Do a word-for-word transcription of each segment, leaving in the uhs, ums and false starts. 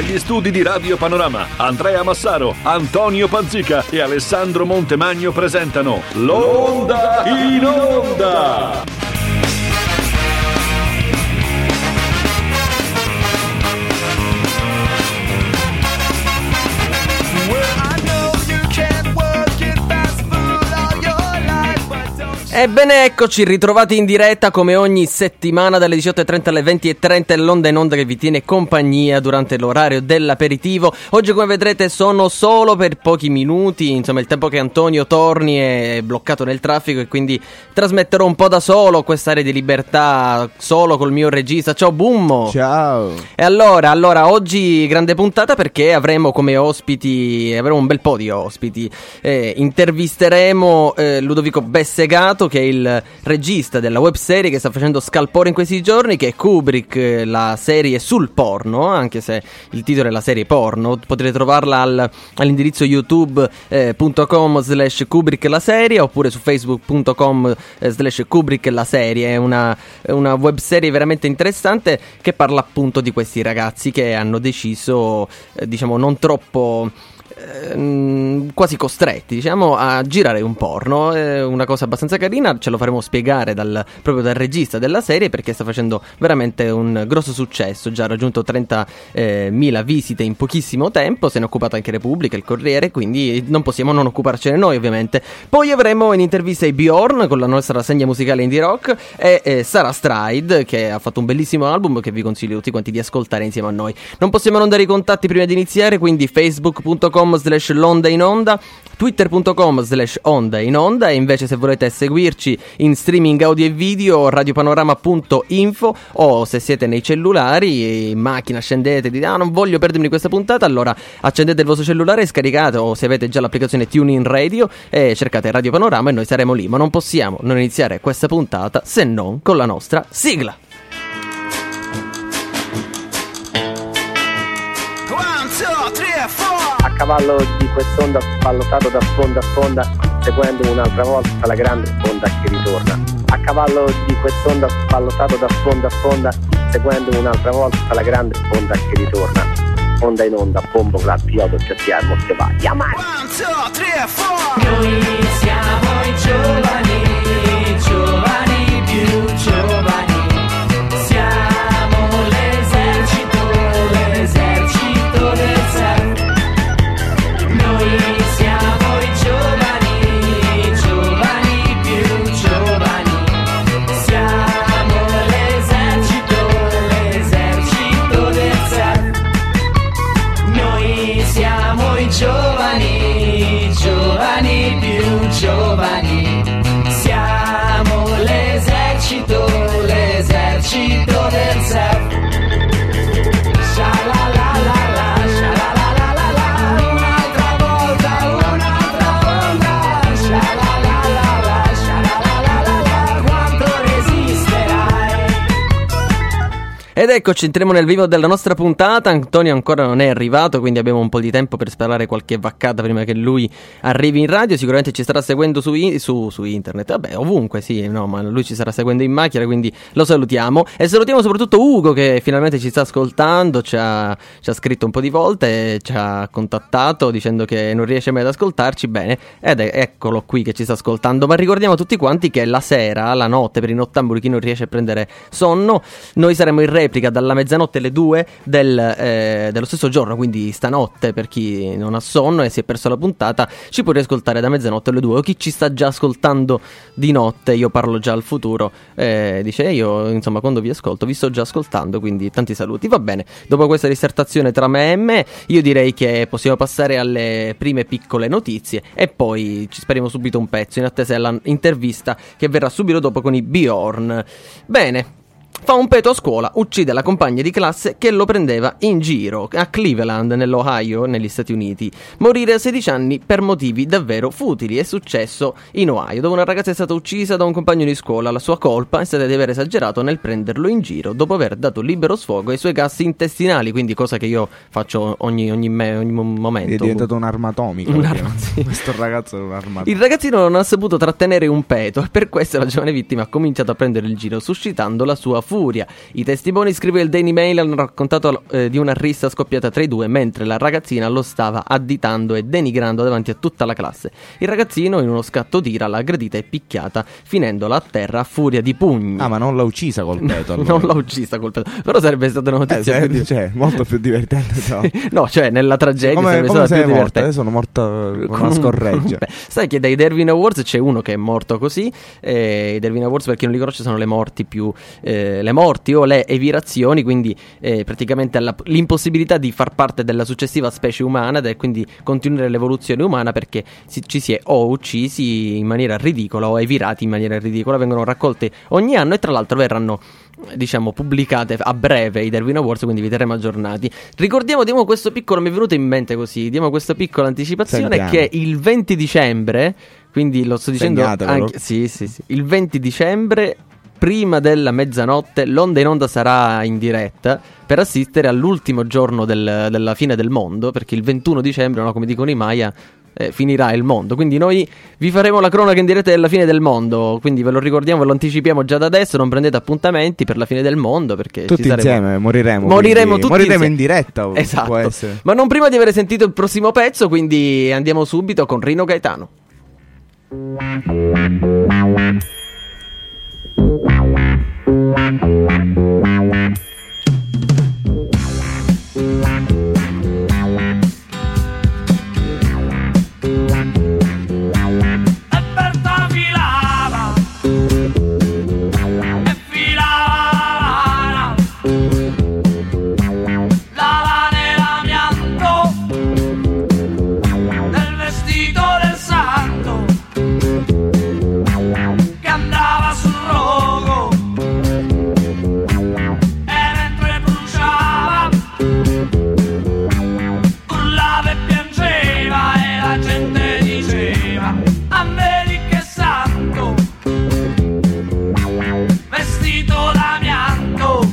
Dagli studi di Radio Panorama, Andrea Massaro, Antonio Panzica e Alessandro Montemagno presentano L'Onda in Onda. Ebbene, eccoci ritrovati in diretta come ogni settimana dalle diciotto e trenta alle venti e trenta, l'Onda in Onda che vi tiene compagnia durante l'orario dell'aperitivo. Oggi, come vedrete, sono solo per pochi minuti, insomma il tempo che Antonio torni è bloccato nel traffico e quindi trasmetterò un po' da solo quest'area di libertà, solo col mio regista. Ciao Bummo! Ciao! E allora, allora, oggi grande puntata perché avremo come ospiti, avremo un bel po' di ospiti. Eh, intervisteremo eh, Ludovico Bessegato, che è il regista della webserie che sta facendo scalpore in questi giorni, che è Kubrick, la serie sul porno, anche se il titolo è la serie porno. Potrete trovarla al, all'indirizzo youtube punto com eh, slash Kubrick la serie, oppure su facebook punto com eh, slash Kubrick la serie. È una, una webserie veramente interessante che parla appunto di questi ragazzi che hanno deciso, eh, diciamo, non troppo quasi costretti, diciamo, a girare un porno. È una cosa abbastanza carina, ce lo faremo spiegare dal, proprio dal regista della serie, perché sta facendo veramente un grosso successo, già ha raggiunto trentamila visite in pochissimo tempo, se ne è occupata anche Repubblica, il Corriere, quindi non possiamo non occuparcene noi ovviamente. Poi avremo in intervista i Bjorn con la nostra rassegna musicale indie rock e eh, Sarah Stride, che ha fatto un bellissimo album che vi consiglio tutti quanti di ascoltare insieme a noi. Non possiamo non dare i contatti prima di iniziare, quindi facebook punto com slash l'onda in onda, twitter punto com slash onda in onda, e invece se volete seguirci in streaming audio e video radiopanorama punto info, o se siete nei cellulari, in macchina, scendete e dite ah non voglio perdermi questa puntata, allora accendete il vostro cellulare e scaricate, o se avete già l'applicazione TuneIn Radio, e cercate Radio Panorama e noi saremo lì. Ma non possiamo non iniziare questa puntata se non con la nostra sigla. A cavallo di quest'onda ballottato da sponda a sponda, seguendo un'altra volta la grande onda che ritorna. A cavallo di quest'onda ballottato da sponda a sponda, seguendo un'altra volta la grande onda che ritorna. Onda in onda, bombo, clap, chiodo, cerchiamo, se va, chiamare. Noi siamo i giovani, giovani più giovani. Siamo l'esercito, l'esercito del self. Noi siamo i giovani, giovani più giovani. Siamo l'esercito, l'esercito del self. Noi siamo i giovani, giovani più giovani. Siamo l'esercito, l'esercito del self. Ed eccoci, entriamo nel vivo della nostra puntata. Antonio ancora non è arrivato, quindi abbiamo un po' di tempo per sparare qualche vaccata prima che lui arrivi in radio. Sicuramente ci starà seguendo su, in- su, su internet, vabbè, ovunque, sì, no, ma lui ci starà seguendo in macchina, quindi lo salutiamo. E salutiamo soprattutto Ugo, che finalmente ci sta ascoltando, ci ha, ci ha scritto un po' di volte, ci ha contattato dicendo che non riesce mai ad ascoltarci, bene, ed è, eccolo qui che ci sta ascoltando. Ma ricordiamo tutti quanti che la sera, la notte, per i nottambuli, chi non riesce a prendere sonno, noi saremo in replica dalla mezzanotte alle due del, eh, dello stesso giorno, quindi stanotte, per chi non ha sonno e si è perso la puntata, ci può riascoltare da mezzanotte alle due, o chi ci sta già ascoltando di notte, io parlo già al futuro, eh, dice io insomma quando vi ascolto vi sto già ascoltando, quindi tanti saluti. Va bene, dopo questa dissertazione tra me e me, io direi che possiamo passare alle prime piccole notizie e poi ci speriamo subito un pezzo in attesa dell'intervista che verrà subito dopo con i Bjorn. Bene. Fa un peto a scuola, uccide la compagna di classe che lo prendeva in giro a Cleveland, nell'Ohio, negli Stati Uniti. Morire a sedici anni per motivi davvero futili. È successo in Ohio, dove una ragazza è stata uccisa da un compagno di scuola. La sua colpa è stata di aver esagerato nel prenderlo in giro dopo aver dato libero sfogo ai suoi gas intestinali, quindi cosa che io faccio ogni, ogni, me, ogni momento. È diventato un'arma atomica. Un'arma, sì. Questo ragazzo è un'arma atomica. Il ragazzino non ha saputo trattenere un peto e per questo la giovane vittima ha cominciato a prendere il giro, suscitando la sua a furia. I testimoni, scrive il Daily Mail, hanno raccontato eh, di una rissa scoppiata tra i due mentre la ragazzina lo stava additando e denigrando davanti a tutta la classe. Il ragazzino, in uno scatto d'ira, l'ha aggredita e picchiata, finendola a terra a furia di pugni. Ah, ma non l'ha uccisa col petto, allora. Non l'ha uccisa col petto, però sarebbe stata una notizia eh, più se, cioè, molto più divertente. No, no, cioè nella tragedia come, sarebbe come stata più sei morta? divertente. Io sono morta con Con una un- scorreggia. Beh, sai che dai Darwin Awards c'è uno che è morto così. eh, I Darwin Awards, per chi non li conosce, sono le morti più eh, le morti o le evirazioni, quindi eh, praticamente alla- l'impossibilità di far parte della successiva specie umana e quindi continuare l'evoluzione umana perché si- ci si è o uccisi in maniera ridicola o evirati in maniera ridicola. Vengono raccolte ogni anno e tra l'altro verranno, diciamo, pubblicate a breve i Darwin Awards, quindi vi terremo aggiornati. Ricordiamo, diamo questo piccolo, mi è venuto in mente così, diamo questa piccola anticipazione. Sentiamo. Che il venti dicembre, quindi lo sto dicendo Segnatevelo. anche, sì, sì, sì, il venti dicembre, prima della mezzanotte, l'Onda in Onda sarà in diretta per assistere all'ultimo giorno del- della fine del mondo, perché il ventuno dicembre, no, come dicono i Maya, eh, finirà il mondo. Quindi noi vi faremo la cronaca in diretta della fine del mondo, quindi ve lo ricordiamo, ve lo anticipiamo già da adesso, non prendete appuntamenti per la fine del mondo perché Tutti ci saremo... insieme moriremo. Moriremo quindi- tutti moriremo insieme. in diretta. Può Esatto. essere. Ma non prima di aver sentito il prossimo pezzo, quindi andiamo subito con Rino Gaetano. E Berta filava, e filava la lana e l'amianto del vestito del santo che andava sul rogo, e mentre bruciava urlava e piangeva e la gente diceva: a vedi che santo, vestito d'amianto.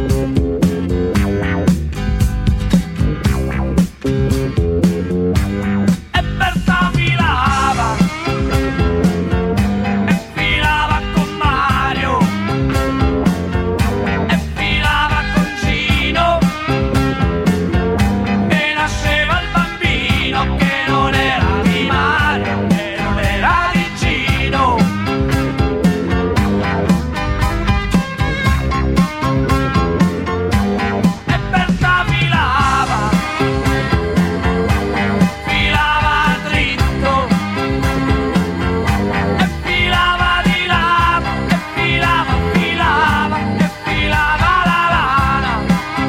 E Berta filava, e filava con Mario, e filava con Gino, e nasceva il bambino che non era di Mario, che non era di Gino. E Berta filava, filava dritto, e filava di là, e filava, filava, e filava la lana.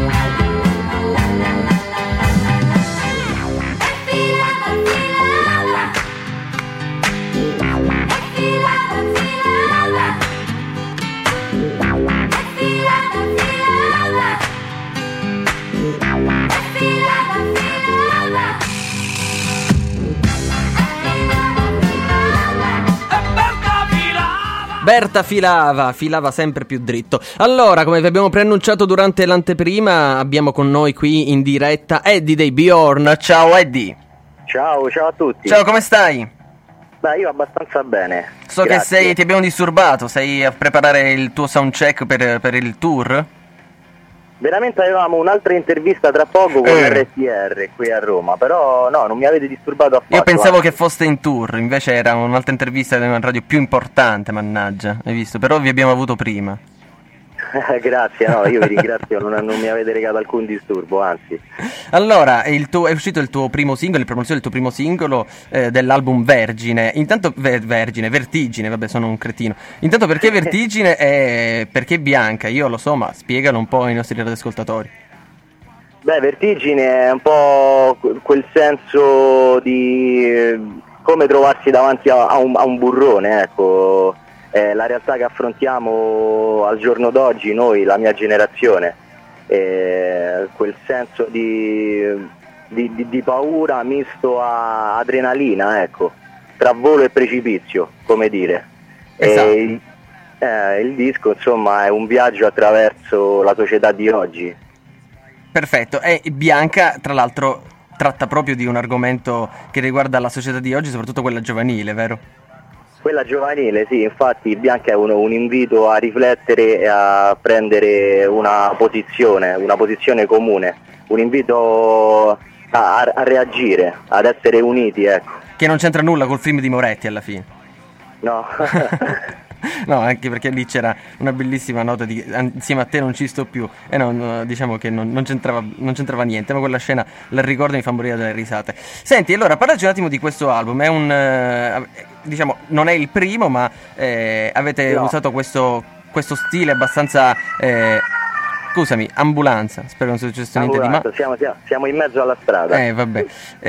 E Berta filava. Berta filava, filava sempre più dritto. Allora, come vi abbiamo preannunciato durante l'anteprima, abbiamo con noi qui in diretta Eddie dei Bjorn. Ciao Eddie. Ciao, ciao a tutti. Ciao, come stai? Beh, io abbastanza bene. So che Grazie. sei, ti abbiamo disturbato, sei a preparare il tuo soundcheck per, per il tour? Veramente avevamo un'altra intervista tra poco con Eh. R T R qui a Roma, però no, non mi avete disturbato affatto. Io pensavo anzi. che foste in tour, invece era un'altra intervista di una radio più importante, mannaggia, hai visto? Però vi abbiamo avuto prima. Grazie, no, io vi ringrazio, non, non mi avete regato alcun disturbo, anzi. Allora, il tuo, è uscito il tuo primo singolo, il promozione del tuo primo singolo eh, dell'album Vergine. Intanto, Ver- Vergine, Vertigine, vabbè, sono un cretino. Intanto, perché Vertigine e perché Bianca? Io lo so, ma spiegalo un po' ai nostri radioascoltatori. Beh, Vertigine è un po' que- quel senso di eh, come trovarsi davanti a, a un, a un burrone, ecco. È la realtà che affrontiamo al giorno d'oggi noi, la mia generazione. È quel senso di, di, di- di paura misto a adrenalina, ecco, tra volo e precipizio, come dire. Esatto. E il, eh, il disco, insomma, è un viaggio attraverso la società di oggi. Perfetto, e Bianca, tra l'altro, tratta proprio di un argomento che riguarda la società di oggi, soprattutto quella giovanile, vero? Quella giovanile, sì, infatti Bianca è un, un invito a riflettere e a prendere una posizione, una posizione comune, un invito a, a reagire, ad essere uniti, ecco. Che non c'entra nulla col film di Moretti alla fine. No. No, anche perché lì c'era una bellissima nota di insieme a te non ci sto più. E no, no, diciamo che non, non, c'entrava, non c'entrava niente, ma quella scena la ricordo e mi fa morire dalle risate. Senti, allora parlaci un attimo di questo album. È un eh, diciamo, non è il primo, ma eh, avete no. usato questo, questo stile abbastanza eh, scusami, ambulanza. Spero non sia successo niente di male. Siamo, siamo in mezzo alla strada. Eh, vabbè.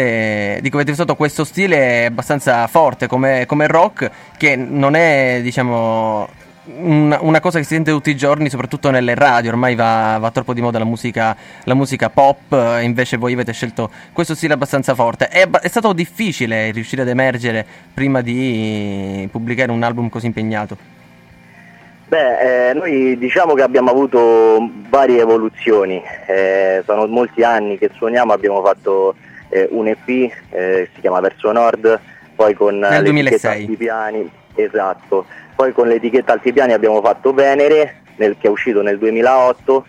Eh, dico, avete usato questo stile abbastanza forte come, come rock, che non è, diciamo, una, una cosa che si sente tutti i giorni, soprattutto nelle radio. Ormai va, va troppo di moda la musica, la musica pop, e invece voi avete scelto questo stile abbastanza forte. È, è stato difficile riuscire ad emergere prima di pubblicare un album così impegnato? Beh, eh, noi diciamo che abbiamo avuto varie evoluzioni, eh, sono molti anni che suoniamo, abbiamo fatto eh, un E P, eh, si chiama Verso Nord, poi con nel l'etichetta Altipiani, esatto, poi con l'etichetta Altipiani abbiamo fatto Venere, nel, che è uscito nel duemilaotto,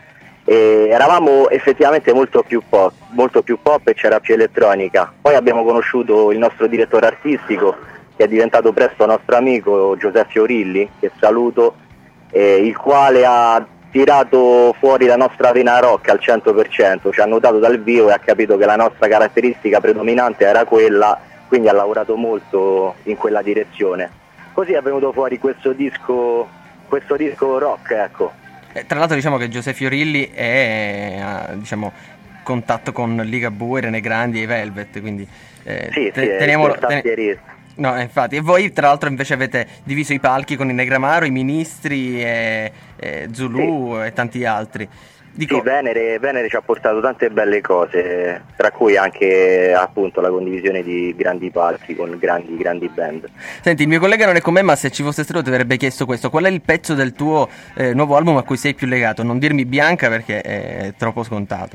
e eravamo effettivamente molto più pop, molto più pop e c'era più elettronica. Poi abbiamo conosciuto il nostro direttore artistico, che è diventato presto nostro amico, Giuseppe Fiorilli, che saluto, Eh, il quale ha tirato fuori la nostra vena rock al cento per cento, ci ha notato dal vivo e ha capito che la nostra caratteristica predominante era quella, quindi ha lavorato molto in quella direzione. Così è venuto fuori questo disco, questo disco rock, ecco. Eh, tra l'altro diciamo che Giuseppe Fiorilli è, ha, diciamo, contatto con Ligabue, Rene Grandi e i Velvet, quindi eh, sì, te, sì, teniamolo, è tastierista. No, infatti, e voi tra l'altro invece avete diviso i palchi con i Negramaro, i Ministri, e, e Zulu sì. e tanti altri. Dico... Sì, Venere, Venere ci ha portato tante belle cose, tra cui anche appunto la condivisione di grandi palchi con grandi, grandi band. Senti, il mio collega non è con me, ma se ci fosse stato ti avrebbe chiesto questo: qual è il pezzo del tuo eh, nuovo album a cui sei più legato? Non dirmi Bianca perché è troppo scontato.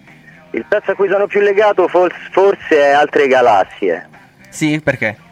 Il pezzo a cui sono più legato forse è Altre Galassie. Sì, perché?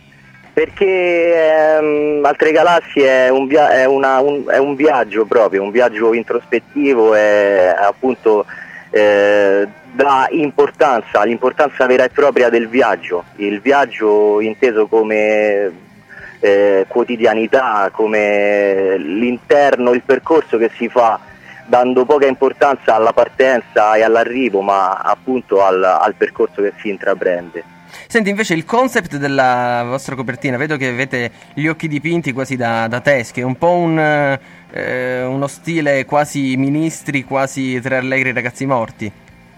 Perché ehm, Altre Galassie è un, via- è, una, un, è un viaggio proprio, un viaggio introspettivo e appunto eh, dà importanza, l'importanza vera e propria del viaggio, il viaggio inteso come eh, quotidianità, come l'interno, il percorso che si fa, dando poca importanza alla partenza e all'arrivo, ma appunto al, al percorso che si intraprende. Senti, invece il concept della vostra copertina, vedo che avete gli occhi dipinti quasi da, da tesche, un po' un, eh, uno stile quasi Ministri, quasi Tre Allegri Ragazzi Morti.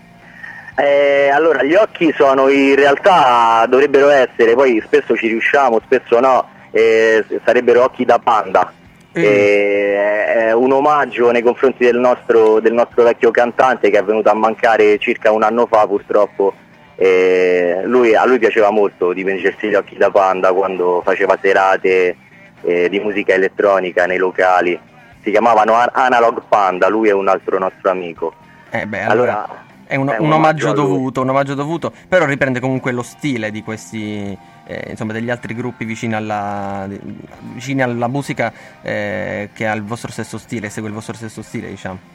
Eh, allora, gli occhi sono in realtà, dovrebbero essere, poi spesso ci riusciamo, spesso no, eh, sarebbero occhi da panda. Mm. Eh, è un omaggio nei confronti del nostro, del nostro vecchio cantante che è venuto a mancare circa un anno fa purtroppo. Eh, lui, a lui piaceva molto dipingersi gli occhi da panda quando faceva serate eh, di musica elettronica nei locali, si chiamavano Analog Panda, lui è un altro nostro amico. Eh beh, allora, allora è un, è un, un omaggio, omaggio dovuto, un omaggio dovuto, però riprende comunque lo stile di questi, eh, insomma, degli altri gruppi vicini alla, vicini alla musica eh, che ha il vostro stesso stile, segue il vostro stesso stile, diciamo.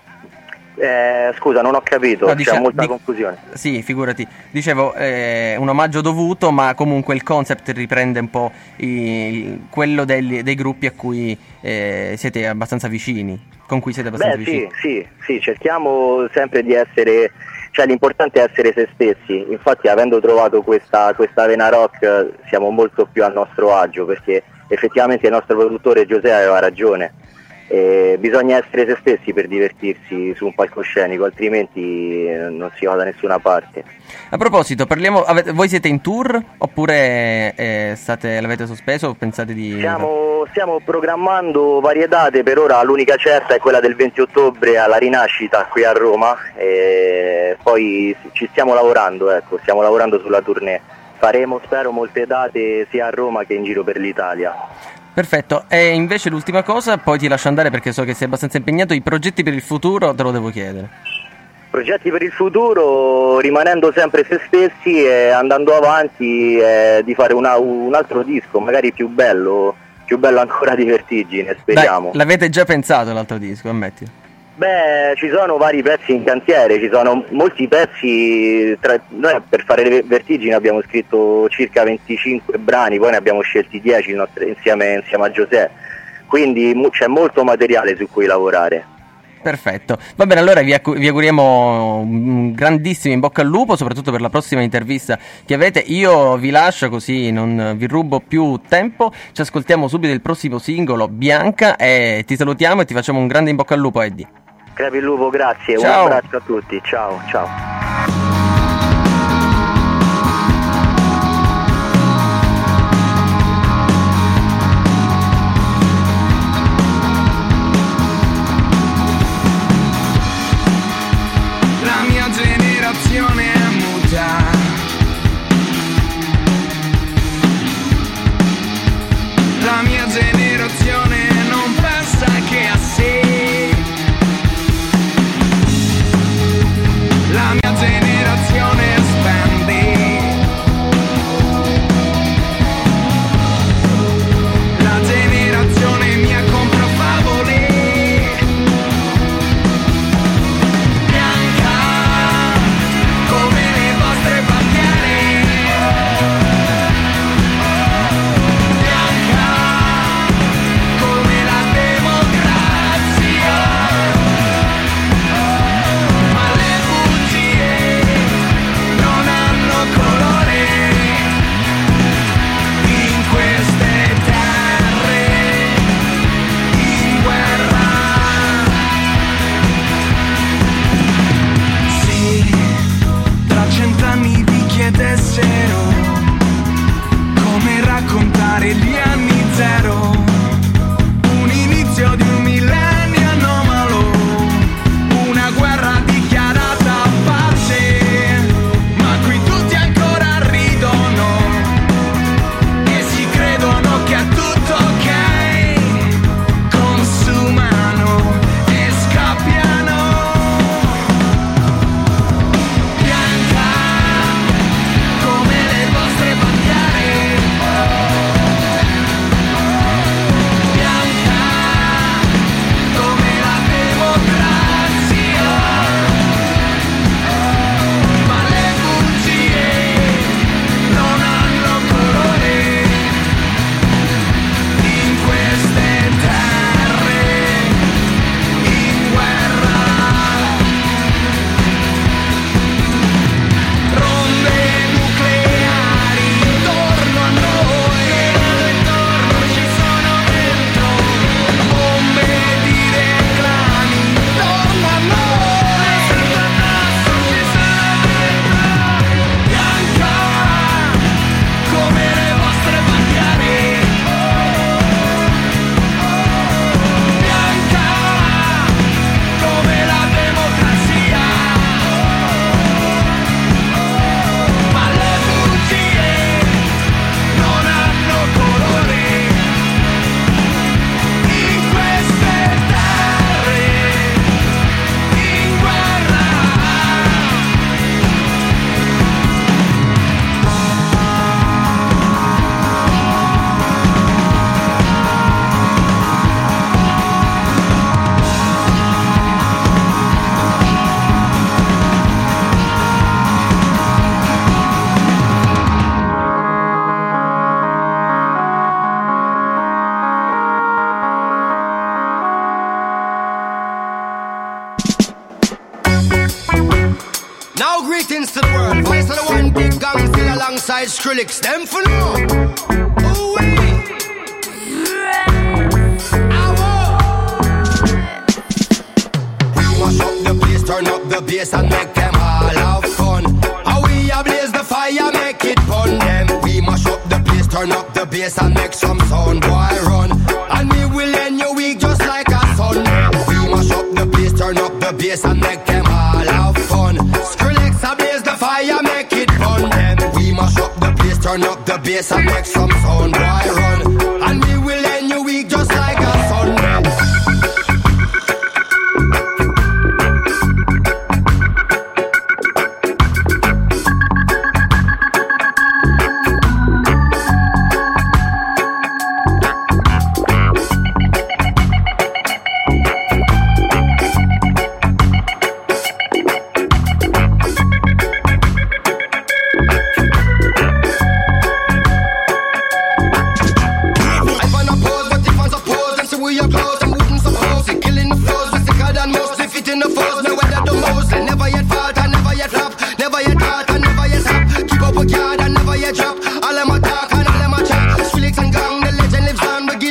Eh, scusa, non ho capito, no, dice, c'è molta dic- confusione. Sì, figurati. Dicevo, eh, un omaggio dovuto, ma comunque il concept riprende un po' i, quello dei, dei gruppi a cui eh, siete abbastanza vicini, con cui siete abbastanza Beh, vicini. Sì, sì, sì, cerchiamo sempre di essere, cioè l'importante è essere se stessi. Infatti, avendo trovato questa, questa vena rock, siamo molto più a nostro agio, perché effettivamente il nostro produttore Giuseppe aveva ragione. Eh, bisogna essere se stessi per divertirsi su un palcoscenico, altrimenti eh, non si va da nessuna parte. A proposito, parliamo, avete, voi siete in tour oppure eh, state, l'avete sospeso o pensate di... Stiamo, stiamo programmando varie date, per ora l'unica certa è quella del venti ottobre alla Rinascita qui a Roma, e poi ci stiamo lavorando, ecco, stiamo lavorando sulla tournée. Faremo, spero, molte date sia a Roma che in giro per l'Italia. Perfetto, e invece l'ultima cosa, poi ti lascio andare perché so che sei abbastanza impegnato, i progetti per il futuro te lo devo chiedere. Progetti per il futuro, rimanendo sempre se stessi e andando avanti, e di fare una, un altro disco, magari più bello, più bello ancora di Vertigine, speriamo. Dai, l'avete già pensato l'altro disco, ammetti? Beh, ci sono vari pezzi in cantiere, ci sono molti pezzi, tra, noi per fare le Vertigini abbiamo scritto circa venticinque brani, poi ne abbiamo scelti dieci nostri, insieme, insieme a Giuseppe, quindi mu- c'è molto materiale su cui lavorare. Perfetto, va bene, allora vi, accu- vi auguriamo un grandissimo in bocca al lupo, soprattutto per la prossima intervista che avete. Io vi lascio così non vi rubo più tempo, ci ascoltiamo subito il prossimo singolo, Bianca, e ti salutiamo e ti facciamo un grande in bocca al lupo, Eddie. Crepi il lupo, grazie, ciao. Un abbraccio a tutti, ciao ciao. È muta, la mia generazione non pensa che a sé, la mia generazione spende, la generazione mia compra favole. Come raccontare gli anni zero, un inizio di un millennio anomalo, una guerra dichiarata a pace, ma qui tutti ancora ridono e si credono che è tutto ok, consumano e scappiano. Skrillex, them for no. Ooh wee. We mash up the place, turn up the bass and make them all have fun. How we ablaze the fire, make it fun. Them we mash up the place, turn up the bass and make some sound, boy run. And we will end your week just like a Sunday. We mash up the place, turn up the bass and make them all have fun. Skrillex ablaze the fire, make it fun. Them we mash up the place, turn up the bass and make some sound, boy run. And we will end your week just like a Sunday.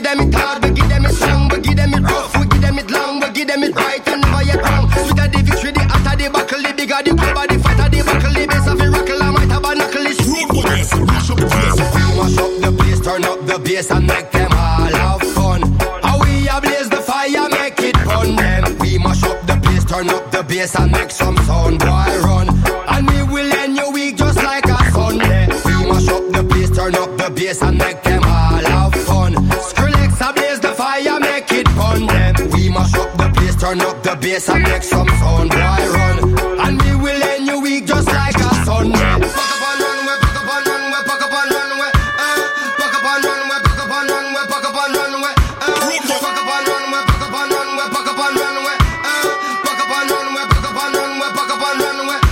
them it hard, we give them it strong, we give them it rough, we give them it long, we give them it right and never yet wrong. Sweeter the victory, the hotter the buckle, the bigger the cover, the fatter the buckle, the bass of the rockle, I might have a knuckle, it's road boys, mash up the place. We mash up the place, turn up the bass and make them all have fun. How we ablaze the fire, make it fun them. We mash up the place, turn up the bass and make some sound, boy run. And we will end your week just like a Sunday. We mash up the place, turn up the bass and make them all have fun. Skrillex ablaze the fire, make it fun them. We mash up the place, turn up the bass and make some sound, boy run. And we will end your week just like a Sunday. Pack up and run, we pack up and run, we pack up and run, we uh, pack up and run, we pack up and run, we pack up and run, we uh, pack up and run, we pack up and run, we pack up and run, we uh, pack up and run, we pack up and run, we pack up and run, we uh,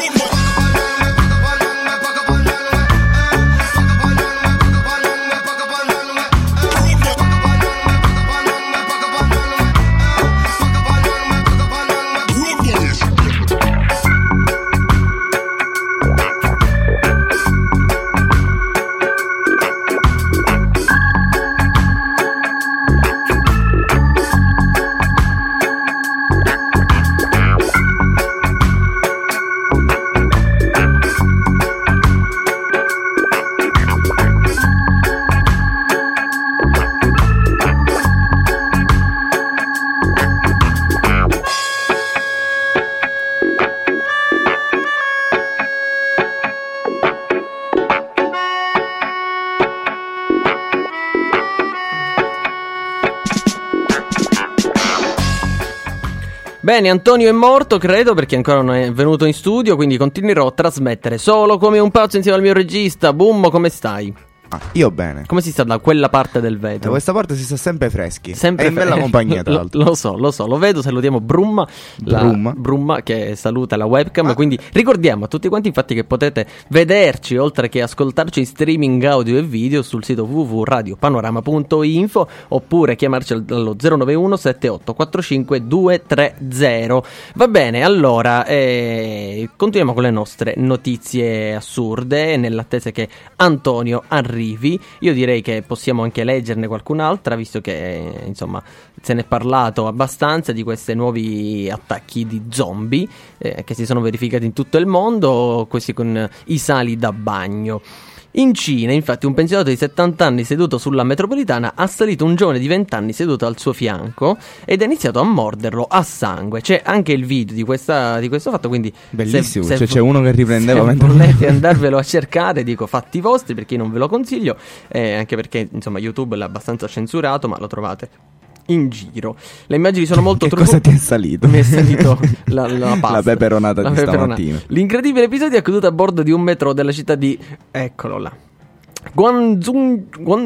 Bene, Antonio è morto, credo, perché ancora non è venuto in studio, quindi continuerò a trasmettere solo come un pazzo insieme al mio regista. Bummo, come stai? Ah, io bene. Come si sta da quella parte del vetro? Da questa parte si sta sempre freschi. Sempre è in bella fre- compagnia, tra lo, l'altro. lo so, lo so, lo vedo, salutiamo Brumma, la Brumma. Brumma che saluta la webcam, Ah. quindi ricordiamo a tutti quanti infatti che potete vederci oltre che ascoltarci in streaming audio e video sul sito w w w punto radio panorama punto info oppure chiamarci al- allo zero nove uno sette otto quattro cinque due tre zero. Va bene, allora eh, continuiamo con le nostre notizie assurde nell'attesa che Antonio arrivi. Io direi che possiamo anche leggerne qualcun'altra, visto che eh, insomma se ne è parlato abbastanza di questi nuovi attacchi di zombie eh, che si sono verificati in tutto il mondo, questi con i sali da bagno. In Cina, infatti, un pensionato di settanta anni seduto sulla metropolitana ha assalito un giovane di venti anni seduto al suo fianco ed ha iniziato a morderlo a sangue. C'è anche il video di, questa, di questo fatto, quindi Bellissimo, se, se cioè vo- c'è uno che riprendeva se mentre- volete andarvelo a cercare, dico fatti vostri, perché io non ve lo consiglio, eh, anche perché insomma YouTube l'ha abbastanza censurato, ma lo trovate in giro. Le immagini sono molto Che tru- cosa ti è salito? Mi è salito la, la pasta. La peperonata La di peperonata. stamattina. L'incredibile episodio è accaduto a bordo di un metro della città di... Eccolo là. Guangzhou Guan-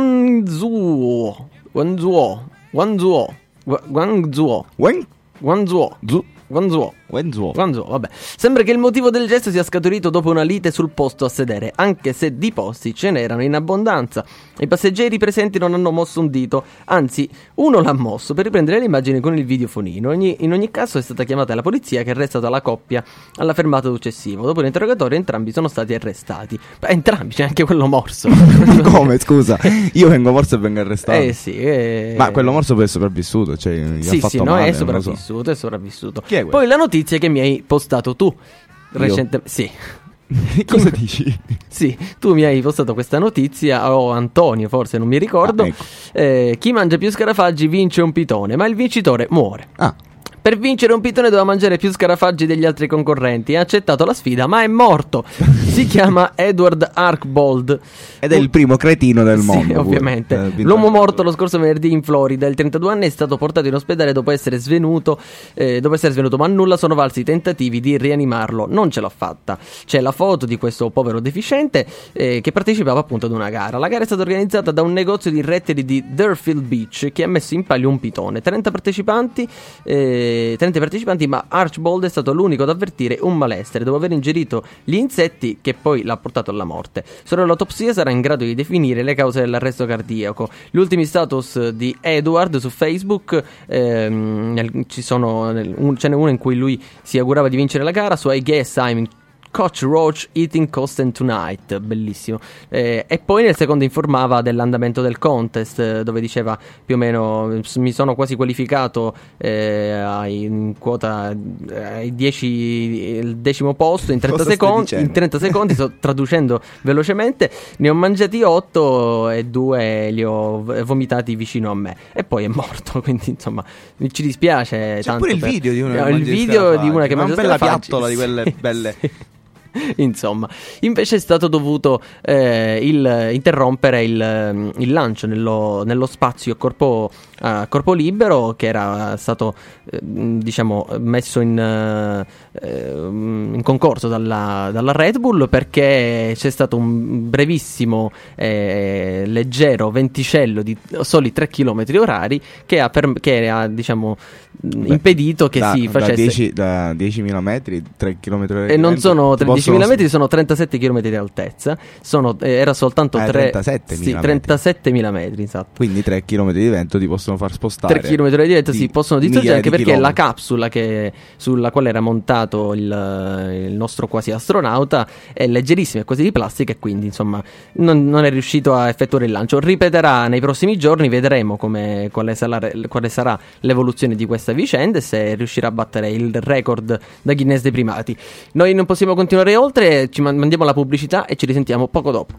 Guangzhou Guangzhou Guangzhou Gua- Guangzhou Wen- Guangzhou Zu- Guangzhou Wenzuo. Guangzhou, vabbè. Sembra che il motivo del gesto sia scaturito dopo una lite sul posto a sedere, anche se di posti ce n'erano in abbondanza. I passeggeri presenti non hanno mosso un dito, anzi, uno l'ha mosso per riprendere le immagini con il videofonino. Ogni- in ogni caso è stata chiamata la polizia che ha arrestato la coppia alla fermata successiva. Dopo l'interrogatorio entrambi sono stati arrestati. Beh, entrambi, c'è anche quello morso. Come, scusa? Io vengo morso e vengo arrestato. Eh sì. Eh... Ma quello morso poi è sopravvissuto, cioè gli Sì, ha fatto sì, no, male, è non lo so. sopravvissuto, è sopravvissuto. Chi è quello? Poi la notizia che mi hai postato tu recentemente. Sì. Cosa dici? Sì, tu mi hai postato questa notizia, o Antonio forse, non mi ricordo. Ah, ecco. Eh, chi mangia più scarafaggi vince un pitone, ma il vincitore muore. Ah, Per vincere un pitone doveva mangiare più scarafaggi degli altri concorrenti. Ha accettato la sfida, ma è morto. Si chiama Edward Archbold. ed è il primo cretino del Sì, mondo. pure. ovviamente. Eh, vinto- L'uomo morto lo scorso venerdì in Florida, il trentadue anni, è stato portato in ospedale dopo essere svenuto, eh, dopo essere svenuto, ma nulla sono valsi i tentativi di rianimarlo. Non ce l'ha fatta. C'è la foto di questo povero deficiente eh, che partecipava appunto ad una gara. La gara è stata organizzata da un negozio di rettili di Deerfield Beach che ha messo in palio un pitone. trenta partecipanti, eh, trenta partecipanti, ma Archbold è stato l'unico ad avvertire un malessere dopo aver ingerito gli insetti che poi l'ha portato alla morte. Solo l'autopsia sarà in grado di definire le cause dell'arresto cardiaco. Gli ultimi status di Edward su Facebook, ehm, nel- ci sono, nel- un- ce n'è uno in cui lui si augurava di vincere la gara. Su I guess I'm Coach Roach Eating Constant Tonight, bellissimo. Eh, e poi nel secondo informava dell'andamento del contest, eh, dove diceva più o meno mi sono quasi qualificato eh, ai, in quota eh, ai dieci, il decimo posto in trenta secondi, in trenta secondi sto traducendo velocemente, ne ho mangiati otto e due li ho vomitati vicino a me e poi è morto, quindi insomma ci dispiace. C'è tanto pure il per... video di una, no, che il video di una che una mangia bella scarafaggi. piattola di quelle Sì, belle. sì. Insomma, invece è stato dovuto eh, il, interrompere il, il lancio nello, nello spazio corpo, a corpo libero, che era stato eh, diciamo messo in, eh, in concorso dalla, dalla Red Bull, perché c'è stato un brevissimo eh, leggero venticello di soli tre chilometri orari che ha, per, che ha diciamo Beh, impedito che da, si facesse da, dieci, da diecimila metri, tre chilometri orari e non sono diecimila possono... metri, sono trentasette chilometri di altezza. Sono, eh, era soltanto eh, tre, trentasettemila sì, trentasettemila metri, esatto. Quindi tre chilometri di vento ti possono far spostare. tre chilometri di vento si possono distruggere, anche perché chilometri. la capsula che, sulla quale era montato il, il nostro quasi astronauta è leggerissima, è quasi di plastica, e quindi insomma non, non è riuscito a effettuare il lancio. Ripeterà nei prossimi giorni, vedremo come, quale, sarà, quale sarà l'evoluzione di questa vicenda e se riuscirà a battere il record da Guinness dei primati. Noi non possiamo continuare oltre, ci mandiamo la pubblicità e ci risentiamo poco dopo.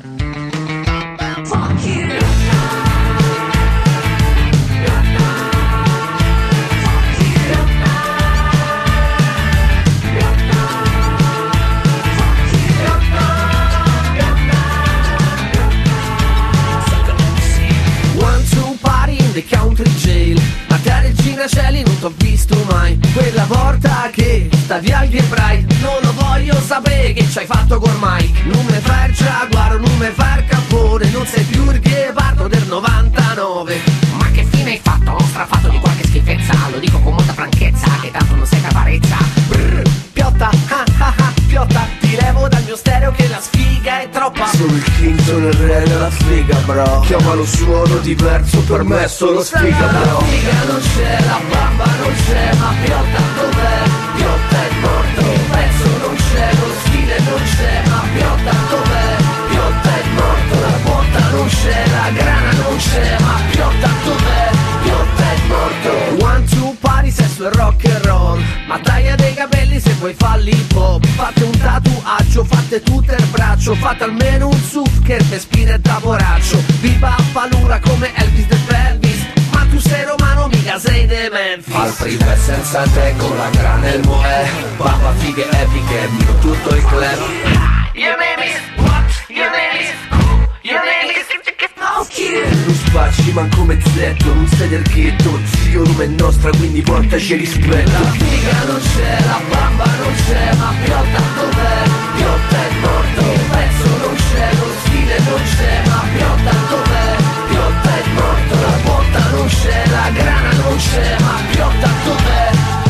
The country jail, a te Regina Cieli non t'ho visto mai. Quella volta che stavi al Gay Pride, non lo voglio sapere che ci hai fatto ormai. Non me far giaguaro, non me far capone, non sei più il ghepardo del novantanove. Ma che fine hai fatto? Ho strafatto di qualche schifezza, lo dico con molta franchezza, che tanto non sei caparezza. Brr, piotta, ah ah ah, piotta, ti levo dal mio stereo che la sfiga è troppa. Sono il king, sono il re della sfiga, bro. Chiamalo suono diverso, per me è solo sfiga, bro. La figa non c'è, la bamba non c'è, ma piotta dov'è? Piotta è morto, il pezzo non c'è, lo stile non c'è, ma piotta dov'è? Piotta è morto, la botta non c'è, la grana non c'è, ma piotta dov'è? Piotta è morto. One, two, party, sesso e rock and roll, ma taglia dei capelli se vuoi falli hip hop. Fate un tatuaggio, fate tutto il braccio, fate almeno un suff che per spine da poraccio. Viva a palura come Elvis del Pelvis, ma tu sei romano, mica sei de Memphis. Al privé senza te con la grana e il moè, papa fighe epiche, miro tutto il club. Your name is what? Your name is who? Your name is non spacci manco mezzetto, non sei del ghetto, zio nome è nostra quindi portaci rispetto. La figa non c'è, la bamba non c'è, ma piotta dov'è? Piotta è morto, il pezzo non c'è, lo stile non c'è, ma piotta dov'è? Piotta è morto, la botta non c'è, la grana non c'è, ma piotta dov'è?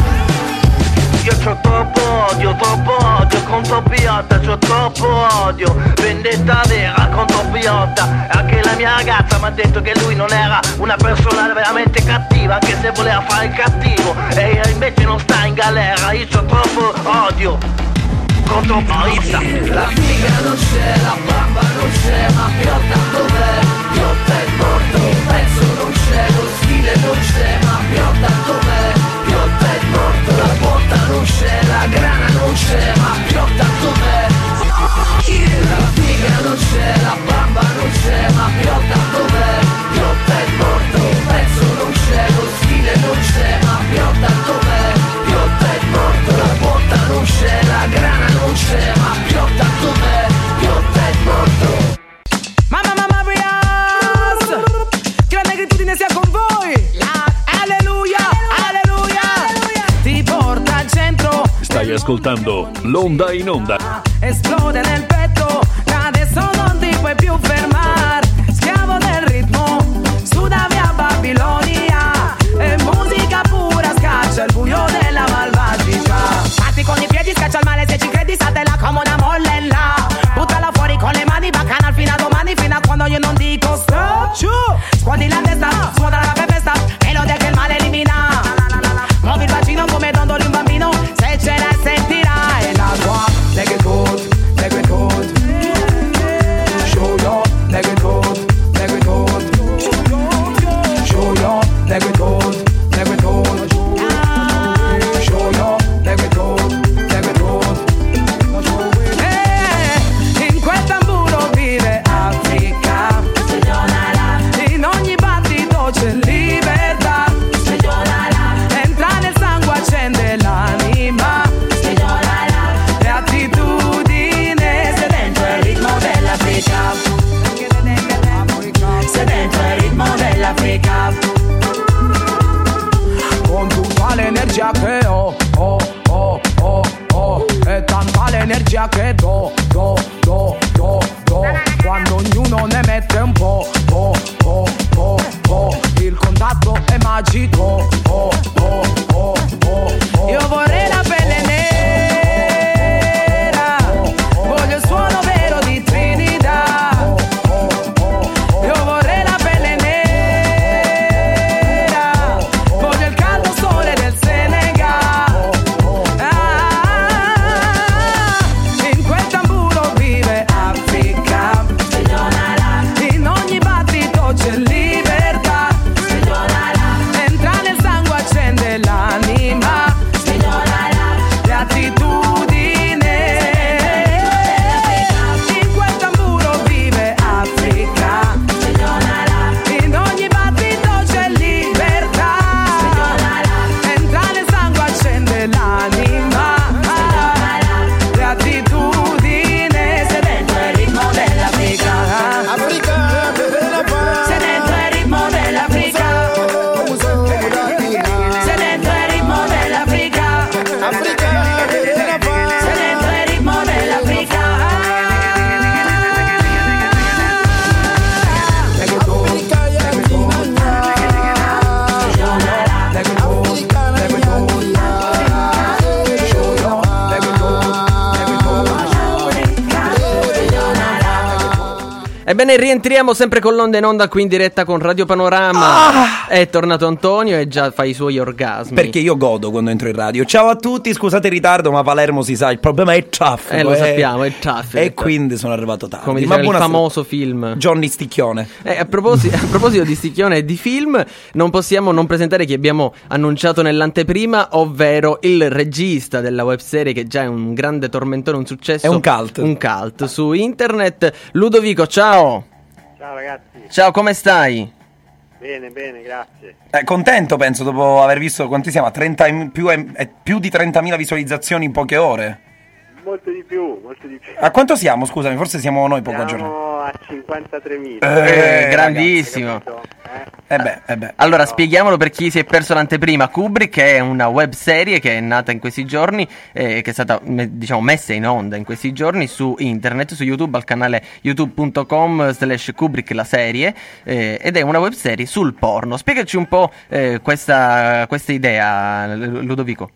Io c'ho troppo odio, troppo odio contro Piotta, c'ho troppo odio, vendetta vera contro Piotta. Anche la mia ragazza mi ha detto che lui non era una persona veramente cattiva, anche se voleva fare il cattivo, e invece non sta in galera. Io c'ho troppo odio contro Piotta. La figa non c'è, la bamba non c'è, ma Piotta dov'è? Piotta è morto, il pezzo non c'è, lo stile non c'è, ma Piotta dov'è? Piotta è morto, la botta non c'è, la grana non c'è, ma Piotta dov'è? La figa non c'è, la bamba non c'è, ma Piotta dov'è? Piotta è morto, il pezzo non c'è, lo stile non c'è, ma Piotta dov'è? Piotta è morto, la botta non c'è, la grana non c'è, ma Piotta dov'è? Piotta è morto. Mamma mamma Brias, che la negritudine sia con voi. Alleluia, alleluia, ti porta al centro. Stai ascoltando l'Onda in Onda. Esplode nel petto, adesso non ti puoi più fermare. Schiavo del ritmo, sudavi a Babilonia. E musica pura scaccia il buio della malvagità. Batti con i piedi, scaccia il male, se ci credi satela come una mollella. Buttala fuori con le mani, baccana fino a domani, fino a quando io non dico stop. Scuoti la testa, scuola la festa, melodia che il male elimina. Muovi il bacino come dondoli un bambino, se ce la sentirai. La tua, Ebbene, rientriamo sempre con l'onda in onda qui in diretta con Radio Panorama. Ah! È tornato Antonio e già fa i suoi orgasmi. Perché io godo quando entro in radio. Ciao a tutti, scusate il ritardo, ma Palermo si sa, il problema è il traffico. Eh, lo è... sappiamo, è il traffico. E quindi sono arrivato tardi. Come diceva il famoso st- film Johnny Sticchione. Eh, a, proposito, a proposito di Sticchione e di film, non possiamo non presentare chi abbiamo annunciato nell'anteprima, ovvero il regista della webserie che già è un grande tormentone, un successo. È un cult. Un cult su internet. Ludovico, ciao. Ciao ragazzi. Ciao, come stai? Bene, bene, grazie. Eh, contento, penso, dopo aver visto quanti siamo, a trenta, più, eh, più di trentamila visualizzazioni in poche ore. Molto di più, molto di più. A quanto siamo, scusami, forse siamo noi poco aggiornati. Siamo a cinquantatremila. Eh, grandissimo. Eh beh, eh beh. Allora, no. Spieghiamolo per chi si è perso l'anteprima. Kubrick è una web serie che è nata in questi giorni, eh, che è stata, diciamo, messa in onda in questi giorni su internet, su YouTube, al canale youtube punto com slash Kubrick la serie, eh, ed è una web serie sul porno. Spiegaci un po' eh, questa, questa idea, Ludovico.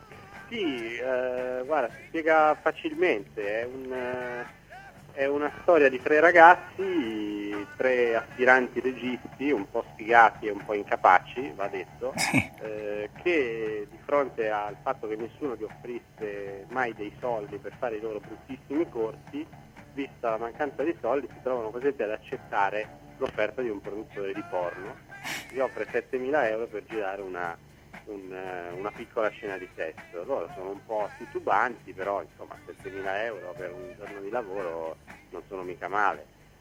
Sì, eh, guarda, si spiega facilmente, è un... Eh... È una storia di tre ragazzi, tre aspiranti registi, un po' sfigati e un po' incapaci, va detto, eh, che di fronte al fatto che nessuno gli offrisse mai dei soldi per fare i loro bruttissimi corsi, vista la mancanza di soldi, si trovano costretti ad accettare l'offerta di un produttore di porno. Gli offre settemila euro per girare una, un, una piccola scena di sesso. Loro sono un po' titubanti, però insomma settemila euro per un giorno di lavoro non sono mica male.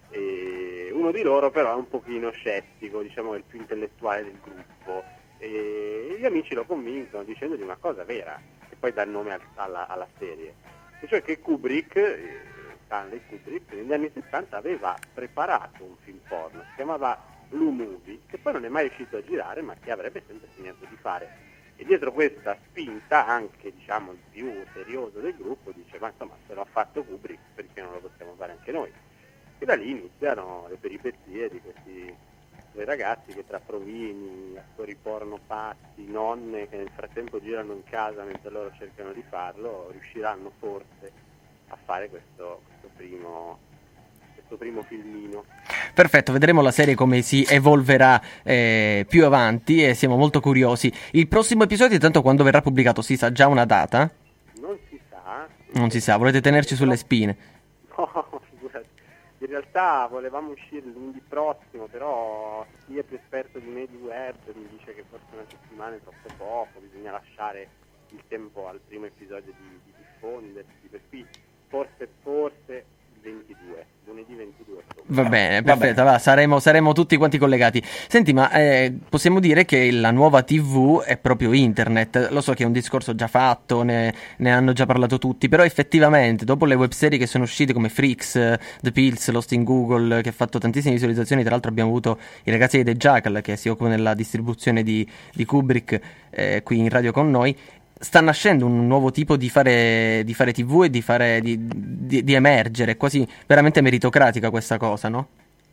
E uno di loro però è un pochino scettico, diciamo è il più intellettuale del gruppo, e gli amici lo convincono dicendogli una cosa vera, che poi dà il nome alla, alla serie, e cioè che Kubrick, Stanley Kubrick, negli anni settanta aveva preparato un film porno, si chiamava Blue Movie, che poi non è mai riuscito a girare, ma che avrebbe sempre sognato di fare. E dietro questa spinta anche, diciamo, il più serioso del gruppo dice: ma insomma, se lo ha fatto Kubrick, perché non lo possiamo fare anche noi? E da lì iniziano le peripezie di questi due ragazzi che, tra provini, attori porno pazzi, nonne che nel frattempo girano in casa mentre loro cercano di farlo, riusciranno forse a fare questo, questo primo questo primo filmino. Perfetto, vedremo la serie come si evolverà eh, più avanti e siamo molto curiosi. Il prossimo episodio, intanto, quando verrà pubblicato, si sa già una data? Non si sa. Non si sa, volete tenerci sulle spine? No, figurati. In realtà volevamo uscire lunedì prossimo, però chi è più esperto di media web mi dice che forse una settimana è troppo poco, bisogna lasciare il tempo al primo episodio di, di diffondersi, per cui forse, forse ventidue, lunedì ventidue. Va bene, perfetto, va, saremo, saremo tutti quanti collegati. Senti, ma eh, possiamo dire che la nuova tivù è proprio internet. Lo so che è un discorso già fatto, ne, ne hanno già parlato tutti, però effettivamente dopo le webserie che sono uscite come Freaks, The Pills, Lost in Google, che ha fatto tantissime visualizzazioni, tra l'altro abbiamo avuto i ragazzi di The Jackal che si occupano della distribuzione di, di Kubrick eh, qui in radio con noi. Sta nascendo un nuovo tipo di fare, di fare tivù e di, fare, di, di, di emergere, quasi veramente meritocratica questa cosa, no?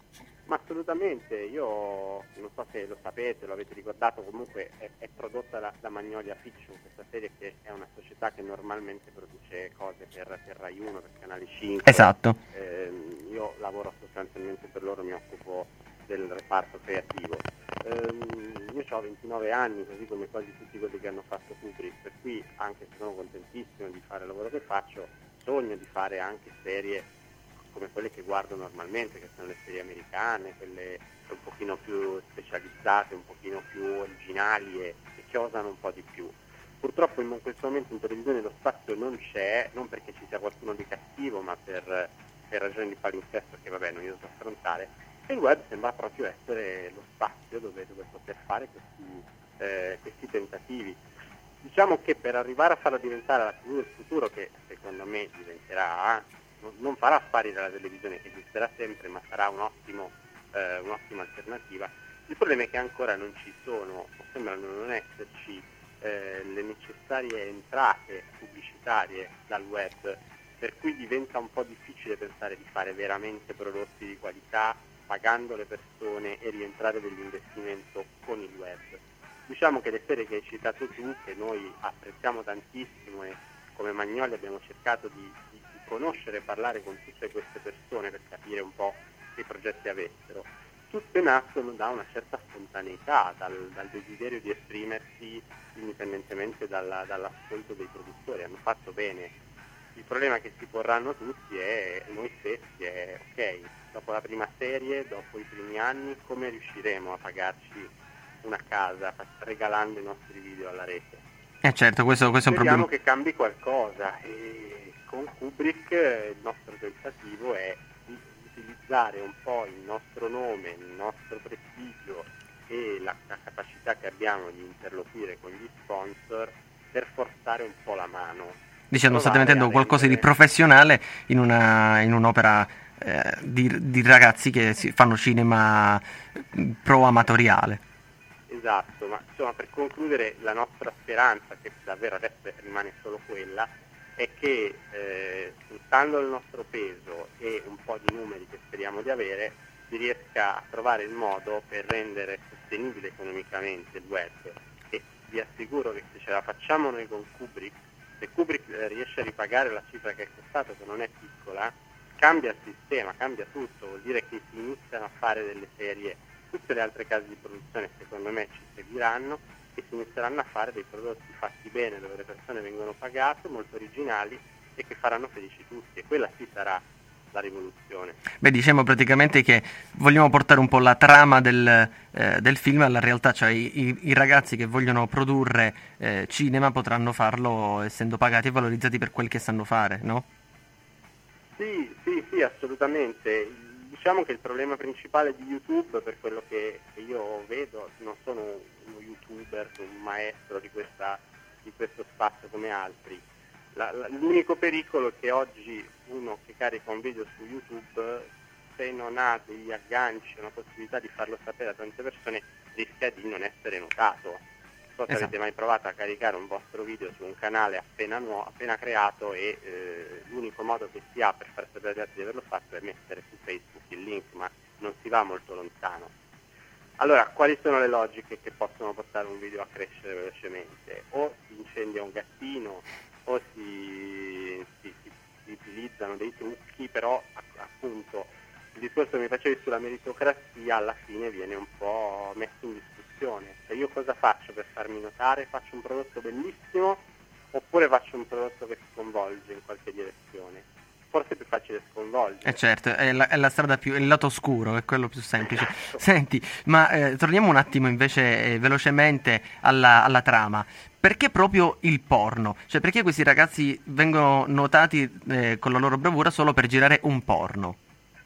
Ma assolutamente, io non so se lo sapete, lo avete ricordato, comunque è, è prodotta da, da Magnolia Fiction, questa serie che è una società che normalmente produce cose per, per Rai uno, per Canale cinque. Esatto. Eh, io lavoro sostanzialmente per loro, mi occupo del reparto creativo. Um, io ho ventinove anni, così come quasi tutti quelli che hanno fatto Kubrick, per cui, anche se sono contentissimo di fare il lavoro che faccio, sogno di fare anche serie come quelle che guardo normalmente, che sono le serie americane, quelle un pochino più specializzate, un pochino più originali e, e che osano un po' di più. Purtroppo in questo momento in televisione lo spazio non c'è, non perché ci sia qualcuno di cattivo, ma per, per ragioni di palinsesto che vabbè non io so affrontare. E il web sembra proprio essere lo spazio dove, dove poter fare questi, eh, questi tentativi. Diciamo che per arrivare a farla diventare la tivù del futuro, che secondo me diventerà, non, non farà affari dalla televisione, che esisterà sempre, ma sarà un ottimo, eh, un'ottima alternativa, il problema è che ancora non ci sono, o sembrano non esserci, eh, le necessarie entrate pubblicitarie dal web, per cui diventa un po' difficile pensare di fare veramente prodotti di qualità pagando le persone e rientrare dell'investimento con il web. Diciamo che le serie che hai citato tu, che noi apprezziamo tantissimo e come Magnoli abbiamo cercato di, di, di conoscere e parlare con tutte queste persone per capire un po' che i progetti avessero. Tutte nascono da una certa spontaneità, dal, dal desiderio di esprimersi indipendentemente dalla, dall'ascolto dei produttori. Hanno fatto bene. Il problema che si porranno tutti è noi stessi, è ok, dopo la prima serie, dopo i primi anni, come riusciremo a pagarci una casa regalando i nostri video alla rete? Eh certo, questo, questo è un Speriamo problema. che cambi qualcosa, e con Kubrick il nostro tentativo è di utilizzare un po' il nostro nome, il nostro prestigio e la, la capacità che abbiamo di interloquire con gli sponsor per forzare un po' la mano. Diciamo, state Provare mettendo a qualcosa di rendere- professionale in, una, in un'opera eh, di, di ragazzi che si, fanno cinema mh, pro amatoriale. Esatto, ma insomma, per concludere, la nostra speranza, che davvero adesso rimane solo quella, è che eh, sfruttando il nostro peso e un po' di numeri che speriamo di avere, si riesca a trovare il modo per rendere sostenibile economicamente il web. E vi assicuro che se ce la facciamo noi con Kubrick, se Kubrick eh, riesce a ripagare la cifra che è costato, che non è piccola, cambia il sistema, cambia tutto, vuol dire che si iniziano a fare delle serie. Tutte le altre case di produzione secondo me ci seguiranno e si inizieranno a fare dei prodotti fatti bene, dove le persone vengono pagate, molto originali e che faranno felici tutti, e quella sì sarà la rivoluzione. Beh, diciamo praticamente che vogliamo portare un po' la trama del, eh, del film alla realtà, cioè i, i- i ragazzi che vogliono produrre eh, cinema potranno farlo essendo pagati e valorizzati per quel che sanno fare, no? Sì, sì, sì, assolutamente. Diciamo che il problema principale di YouTube, per quello che che io vedo, non sono uno youtuber, un maestro di, questa, di questo spazio come altri. La- la- l'unico pericolo è che oggi uno che carica un video su YouTube, se non ha degli agganci, una possibilità di farlo sapere a tante persone, rischia di non essere notato. Non so se Esatto. avete mai provato a caricare un vostro video su un canale appena, nuo- appena creato e eh, l'unico modo che si ha per far sapere agli altri di averlo fatto è mettere su Facebook il link, ma non si va molto lontano. Allora, quali sono le logiche che possono portare un video a crescere velocemente? O si incendia un gattino, o si, si- si- si utilizzano dei trucchi, però a- appunto il discorso che mi facevi sulla meritocrazia alla fine viene un po' messo in discussione. Cioè, io cosa faccio per farmi notare? Faccio un prodotto bellissimo oppure faccio un prodotto che sconvolge in qualche direzione? Forse è più facile sconvolgere. Eh certo, è la, è la strada più, è il lato oscuro, è quello più semplice. Senti, ma eh, torniamo un attimo invece eh, velocemente alla, alla trama. Perché proprio il porno? Cioè, perché questi ragazzi vengono notati eh, con la loro bravura solo per girare un porno?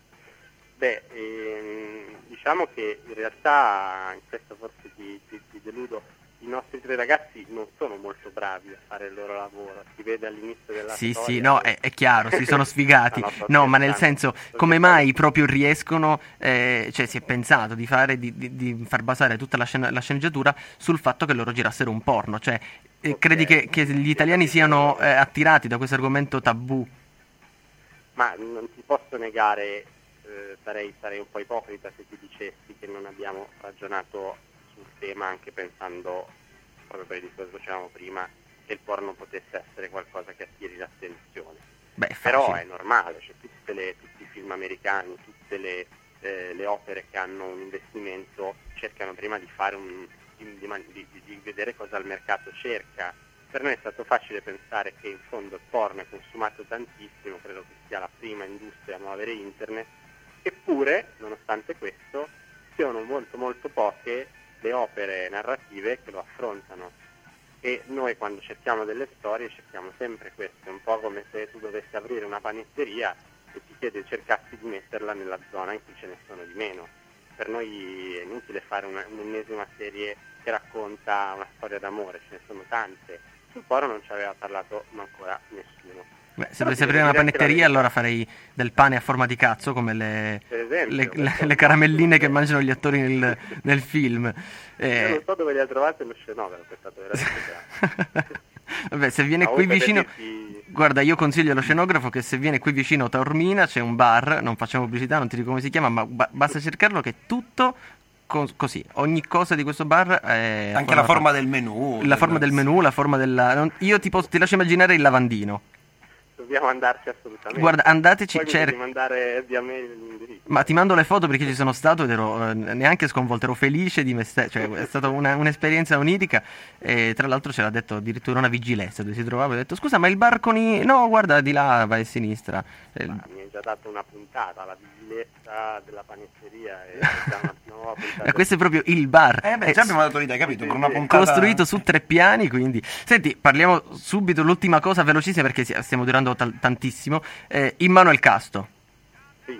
Beh, ehm, diciamo che in realtà, in questo forse ti, ti- ti deludo, i nostri tre ragazzi non sono molto bravi a fare il loro lavoro, si vede all'inizio della Sì, storia. sì, no, è, è chiaro, si sono sfigati. No, no, sto No, ma nel scherzando. senso, come mai proprio riescono, eh, cioè si è pensato di fare, di, di- di far basare tutta la, scena- la sceneggiatura sul fatto che loro girassero un porno, cioè eh, Ok. credi che, che gli italiani siano eh, attirati da questo argomento tabù? Ma non ti posso negare, eh, sarei, sarei un po' ipocrita se ti dicessi che non abbiamo ragionato sul tema anche pensando, proprio per il discorso che facevamo prima, che il porno potesse essere qualcosa che attiri l'attenzione. Beh, è Però facile. è normale, cioè tutte le- tutti i film americani, tutte le, eh, le opere che hanno un investimento cercano prima di fare un di, di- di- di vedere cosa il mercato cerca. Per noi è stato facile pensare che in fondo il porno è consumato tantissimo, credo che sia la prima industria a muovere internet, eppure, nonostante questo, siano molto molto poche le opere narrative che lo affrontano. E noi quando cerchiamo delle storie cerchiamo sempre questo, è un po' come se tu dovessi aprire una panetteria e ti chiede cercassi di metterla nella zona in cui ce ne sono di meno. Per noi è inutile fare una, un'ennesima serie che racconta una storia d'amore, ce ne sono tante. Sul porno non ci aveva parlato ma ancora nessuno. Beh, se Però dovessi ti aprire devo una dire anche la panetteria verità. allora farei del pane a forma di cazzo come le, Per esempio, le, le- questo- le caramelline che mangiano gli attori nel, nel film. Io Eh, non so dove le ha trovate lo scenografo, è stato veramente bravo. Vabbè, se viene Ma qui comunque vicino, per dirti- guarda, io consiglio allo scenografo che se viene qui vicino a Taormina c'è un bar, non facciamo pubblicità, non ti dico come si chiama, ma ba- basta cercarlo che è tutto co- così, ogni cosa di questo bar è Anche la forma del menù. la forma del menù, la forma della non- io ti, posso- ti lascio immaginare il lavandino. Non dobbiamo andarci assolutamente. Guarda, andateci, Poi mi cer- devi mandare via mail l'indirizzo. Ma ti mando le foto perché ci sono stato ed ero eh, neanche sconvolto, ero felice di me stesso, cioè è stata una, un'esperienza unitica e tra l'altro c'era detto addirittura una vigilenza dove si trovava e ho detto scusa ma il bar con i... no guarda di là vai a sinistra. Eh, Ma mi hai già dato una puntata, la vigilezza della panetteria e già una nuova puntata. Ma questo è proprio il bar. Eh beh, È già abbiamo dato l'idea, capito? Per una puntata costruito su tre piani, quindi... Senti, parliamo subito, l'ultima cosa velocissima perché si- stiamo durando tal- tantissimo. Eh, Immanuel Casto. Sì.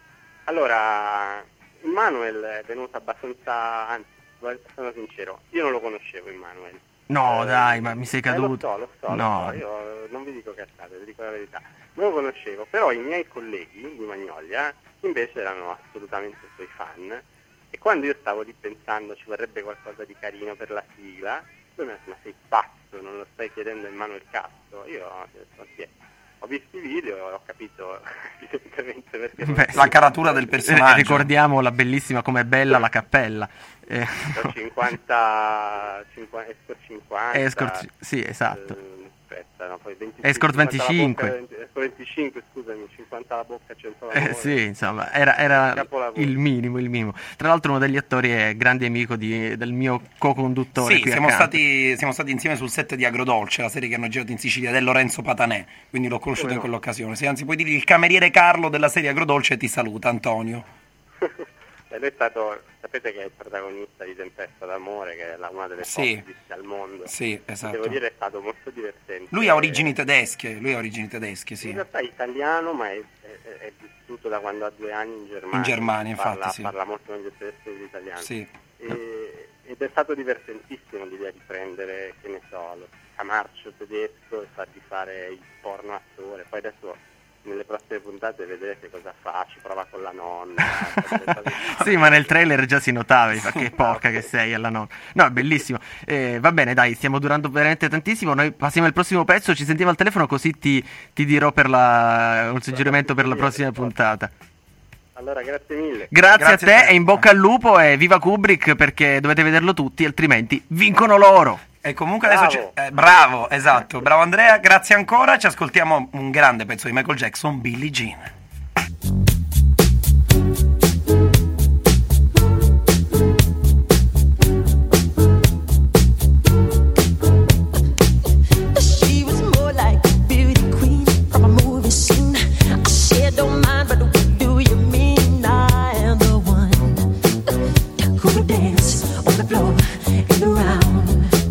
Allora, Immanuel è venuto abbastanza, anzi, sono sincero, io non lo conoscevo Immanuel. No Eh, dai, ma mi sei eh, lo caduto. so, lo so, No. lo so, io non vi dico cazzate, vi dico la verità. Non lo conoscevo, però i miei colleghi di Magnolia invece erano assolutamente suoi fan e quando io stavo lì pensando ci vorrebbe qualcosa di carino per la sigla, lui mi ha detto ma sei pazzo, non lo stai chiedendo a Immanuel Casto? Io ho detto sì. Ho visto i video e ho capito evidentemente perché Beh, la sì. caratura del personaggio. Eh, ricordiamo la bellissima com'è bella la cappella. Eh, cinquanta, cinquanta Escort cinquanta Escort, sì, esatto. eh, aspetta, no, poi venticinque, Escort cinquanta la venticinque. bocca, venti Escort venticinque, scusami, cinquanta la bocca, cento la Eh, gola. sì, insomma, era, era Capolavoro. il minimo, il minimo. Tra l'altro uno degli attori è grande amico di- del mio co-conduttore Sì, qui siamo accanto. stati, siamo stati insieme sul set di Agrodolce, la serie che hanno girato in Sicilia, del Lorenzo Patanè, quindi l'ho conosciuto Come in no? quell'occasione. Sì, anzi, puoi dire il cameriere Carlo della serie Agrodolce ti saluta, Antonio. E lui è stato, sapete che è il protagonista di Tempesta d'amore, che è la, una delle Sì. top viste al mondo. Sì, esatto. Devo dire è stato molto divertente. Lui ha origini tedesche, lui ha origini tedesche, In sì. realtà è italiano, ma è, è- è vissuto da quando ha due anni in Germania. In Germania, infatti, parla, sì. Parla molto meglio tedesco dell'italiano. Sì. E- ed è stato divertentissimo l'idea di prendere, che ne so, lo camarcio tedesco e fargli fare il porno attore. Poi adesso nelle prossime puntate vedrete cosa fa, ci prova con la nonna. Sì, ma nel trailer già si notava, fa, che porca che sei alla nonna. No, è bellissimo. Eh, va bene, dai, stiamo durando veramente tantissimo. Noi passiamo al prossimo pezzo, ci sentiamo al telefono così ti, ti dirò per la, un suggerimento per la prossima puntata. Allora, grazie mille. Grazie, Grazie a te, a te. e in bocca al lupo e viva Kubrick perché dovete vederlo tutti, altrimenti vincono loro. E comunque Bravo. adesso c'è... eh, bravo, esatto, bravo Andrea, grazie ancora, ci ascoltiamo un grande pezzo di Michael Jackson, Billie Jean. She was more like a beauty queen from a movie scene. I said, don't mind, but what do you mean? I am the one who would dance on the floor and around.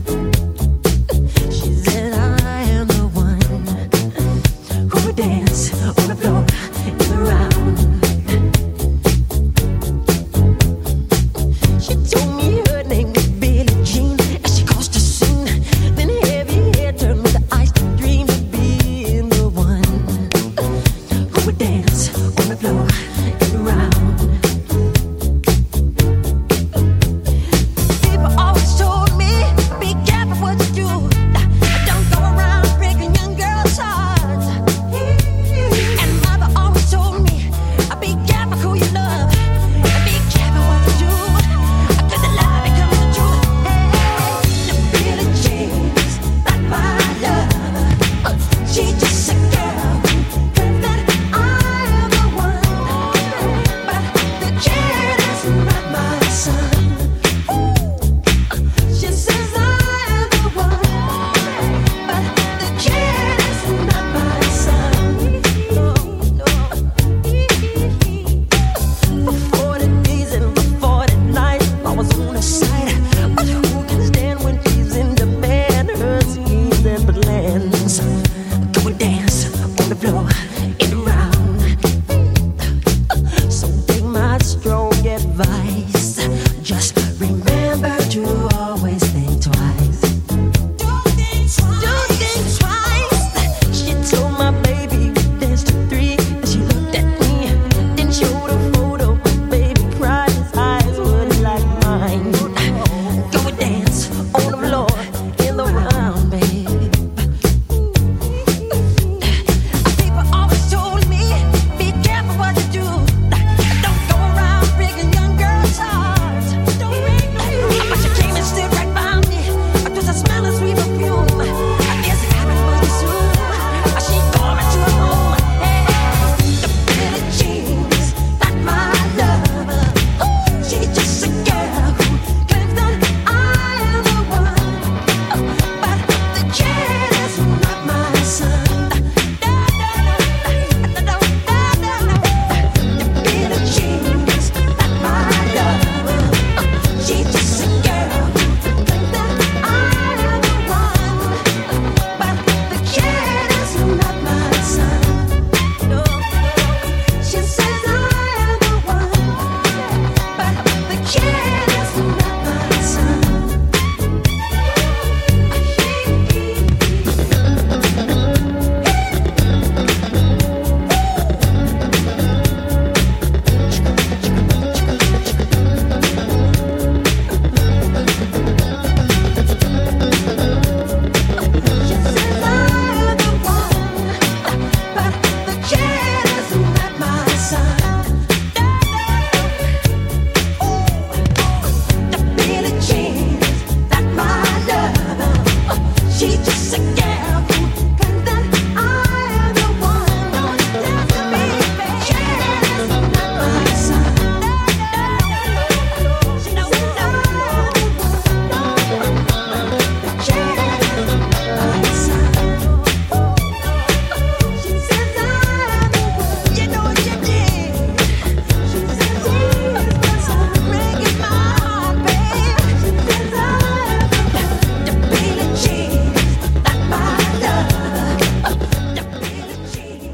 She said, I am the one who would dance on the floor and around. She told me her name was Billie Jean as she caused a scene. Then heavy hair turned with the eyes to dream of being the one who would dance on the floor and around. People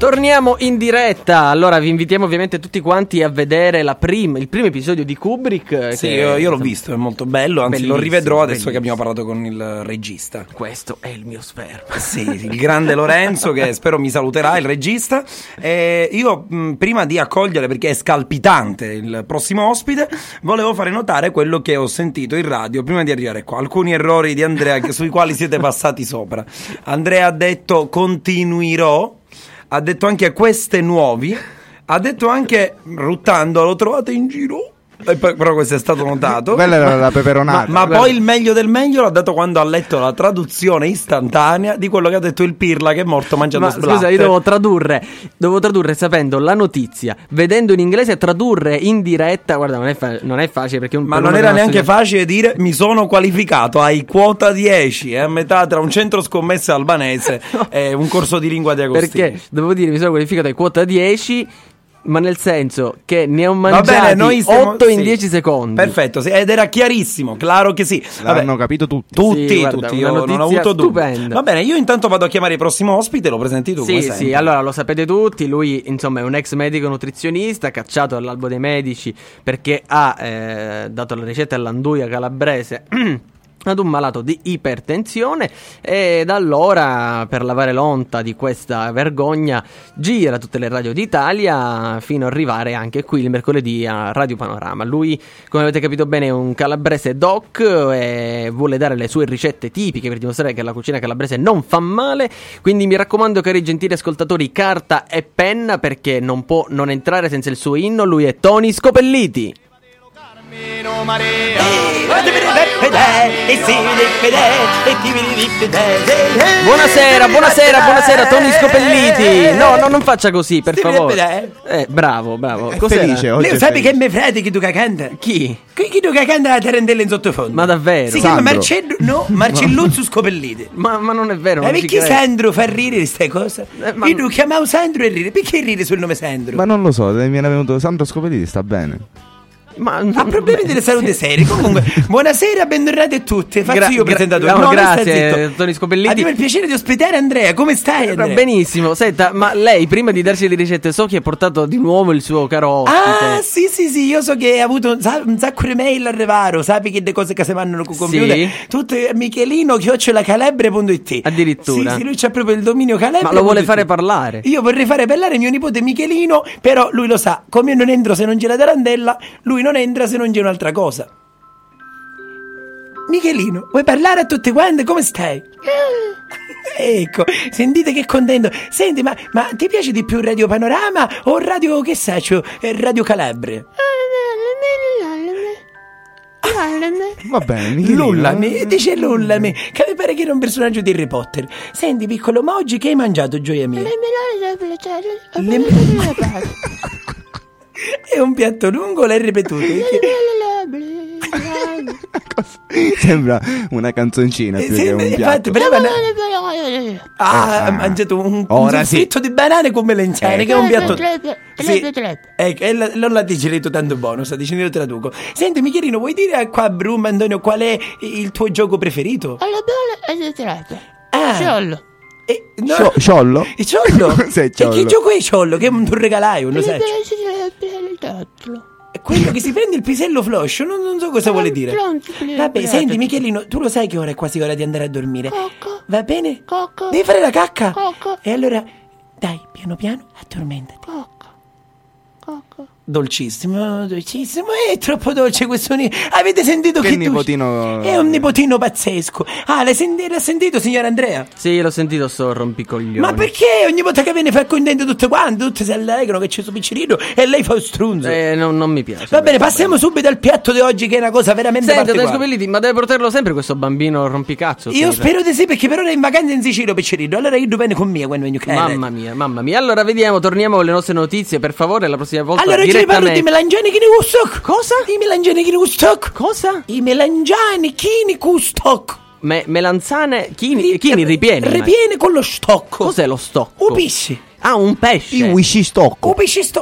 Torniamo in diretta. Allora vi invitiamo ovviamente tutti quanti a vedere la prim- il primo episodio di Kubrick. Sì, che, io, io l'ho visto, è molto bello, anzi bellissimo, lo rivedrò adesso bellissimo. che abbiamo parlato con il regista. Questo è il mio sperma. Sì, sì, il grande Lorenzo che spero mi saluterà, il regista. E io mh, prima di accogliere, perché è scalpitante il prossimo ospite, volevo fare notare quello che ho sentito in radio prima di arrivare qua. Alcuni errori di Andrea che, sui quali siete passati sopra. Andrea ha detto continuerò, ha detto anche queste nuovi, ha detto anche ruttando, lo trovate in giro. E poi, però questo è stato notato. Quella era la peperonata. Ma, ma poi il meglio del meglio l'ha dato quando ha letto la traduzione istantanea di quello che ha detto il Pirla che è morto mangiando Ma splatter. scusa, io devo tradurre, devo tradurre sapendo la notizia, vedendo in inglese, tradurre in diretta. Guarda, non è, fa- non è facile perché un Ma per non uno era che neanche studia- facile dire mi sono qualificato ai quota dieci, eh, a metà tra un centro scommesse albanese e un corso di lingua di Agostini. Perché devo dire mi sono qualificato ai quota dieci, ma nel senso che ne ho Va mangiati bene, noi stiamo- otto in sì. dieci secondi. Perfetto, sì, ed era chiarissimo, claro che sì. Vabbè, L'hanno capito tutti. tutti, Sì, guarda, tutti, una io non ho notizia avuto dubbi. stupenda. Va bene, io intanto vado a chiamare il prossimo ospite, lo presenti tu come Sì, sempre. sì, allora lo sapete tutti, lui insomma è un ex medico nutrizionista, cacciato dall'albo dei medici perché ha eh, dato la ricetta all'anduia calabrese ad un malato di ipertensione, e da allora, per lavare l'onta di questa vergogna, gira tutte le radio d'Italia fino ad arrivare anche qui il mercoledì a Radio Panorama. Lui, come avete capito bene, è un calabrese doc e vuole dare le sue ricette tipiche per dimostrare che la cucina calabrese non fa male. Quindi mi raccomando, cari gentili ascoltatori, carta e penna, perché non può non entrare senza il suo inno. Lui è Tony Scopelliti. Buonasera, buonasera, buonasera Tony Scopelliti. No, no, non faccia così, per favore. Eh, bravo, bravo. È Cos'era? felice, oggi Lei è sai felice. che mi frate che tu canta? Chi? Chi chi tu che canta la tarantella in sottofondo? Ma davvero? Si chiama Sandro. Marcello, no, Marcelluzzo Scopelliti. Ma, ma non è vero, Ma non ci perché credo. Sandro fa ridere queste cose? Eh, ma- Io lo chiamavo Sandro e ride. Perché ride sul nome Sandro? Ma non lo so, mi era venuto Sandro Scopelliti, sta bene. Ma Ha problemi delle salute serie. Comunque, buonasera, bentornati a tutti. Faccio Gra- io gra- presentatore. no, No, non grazie, stai zitto. Tony Scopelliti. Abbiamo il piacere di ospitare Andrea. Come stai, Andrea? Benissimo, senta, ma lei prima di darci le ricette so che ha portato di nuovo il suo caro ospite. Ah, sì, sì, sì, io so che ha avuto un, sa- un sacco di mail al revaro, sappi che le cose che si mandano con il Sì. computer, tutte Michelino chiocciola calabre punto it. Addirittura. Sì, sì, lui c'ha proprio il dominio calabre. Ma lo vuole fare parlare? Io vorrei fare parlare mio nipote Michelino, però lui lo sa, come io non entro se non c'è la tarantella, lui non entra se non c'è un'altra cosa. Michelino, vuoi parlare a tutti quanti? Come stai? Ecco, sentite che contento. Senti, ma, ma ti piace di più Radio Panorama o Radio, che saccio, eh, Radio Calabria? Va bene, Michelino. Lullami, dice lullami, che mi pare che era un personaggio di Harry Potter. Senti, piccolo, ma oggi che hai mangiato, gioia mia? Le- È un piatto lungo, l'hai ripetuto? Sembra una canzoncina più Sì, che un infatti, piatto. brava, Ah, ha mangiato un, un Ora sì. soffritto di banane con melanzane, Eh. che è un piatto. Trep, Sì. trep, trep. Ecco, e la- non la digerito tanto buono, sta dicendo io traduco. Senti, Michelino, vuoi dire a qua a Brum, Antonio, qual è il tuo gioco preferito? Alla bella e di trep. Ah. Sciollo. Eh, no. Scio- sciollo? Il ciollo? Cos'è il E che ciollo? gioco è ciollo? Che è un regalaio, non sai? È È quello che si prende il pisello floscio, non, non so cosa vuole dire. Vabbè, senti, Michelino, tu lo sai che ora è quasi ora di andare a dormire. Cocco. Va bene? Cocco. Devi fare la cacca. Cocco. E allora, dai, piano piano, addormentati. Cocco. Cocco. Dolcissimo, dolcissimo, è troppo dolce questo ni- Avete sentito Che che, dolce? nipotino- È un nipotino pazzesco. Ah, l'hai, senti- l'ha sentito, signor Andrea? Sì, l'ho sentito, sto rompicoglioni. Ma perché ogni volta che viene fa contento tutte quante, tutte si allegrano che c'è suo piccerino e lei fa un strunzo? Eh, non, non mi piace. Va bene, passiamo subito al piatto di oggi, che è una cosa veramente Senti, Tony particolare. Scopelliti, ma deve portarlo sempre questo bambino rompicazzo? Io Scusa. spero di sì, perché per ora è in vacanza in Sicilia, piccerino. Allora io bene con me quando vengo a casa. Mamma mia, mamma mia. Allora vediamo, torniamo con le nostre notizie, per favore, la prossima volta Allora oggi vi parlo di direttamente. melangiani che ne gusto. Cosa? I melangiani che ne gusto. Cosa? I melangiani che ne gusto. Me- melanzane, chini, chini ripieni. Ripiene con lo stocco. Cos'è lo stocco? Un pesce. Ah, un pesce. Il wisci stocco. Un pesce stocco.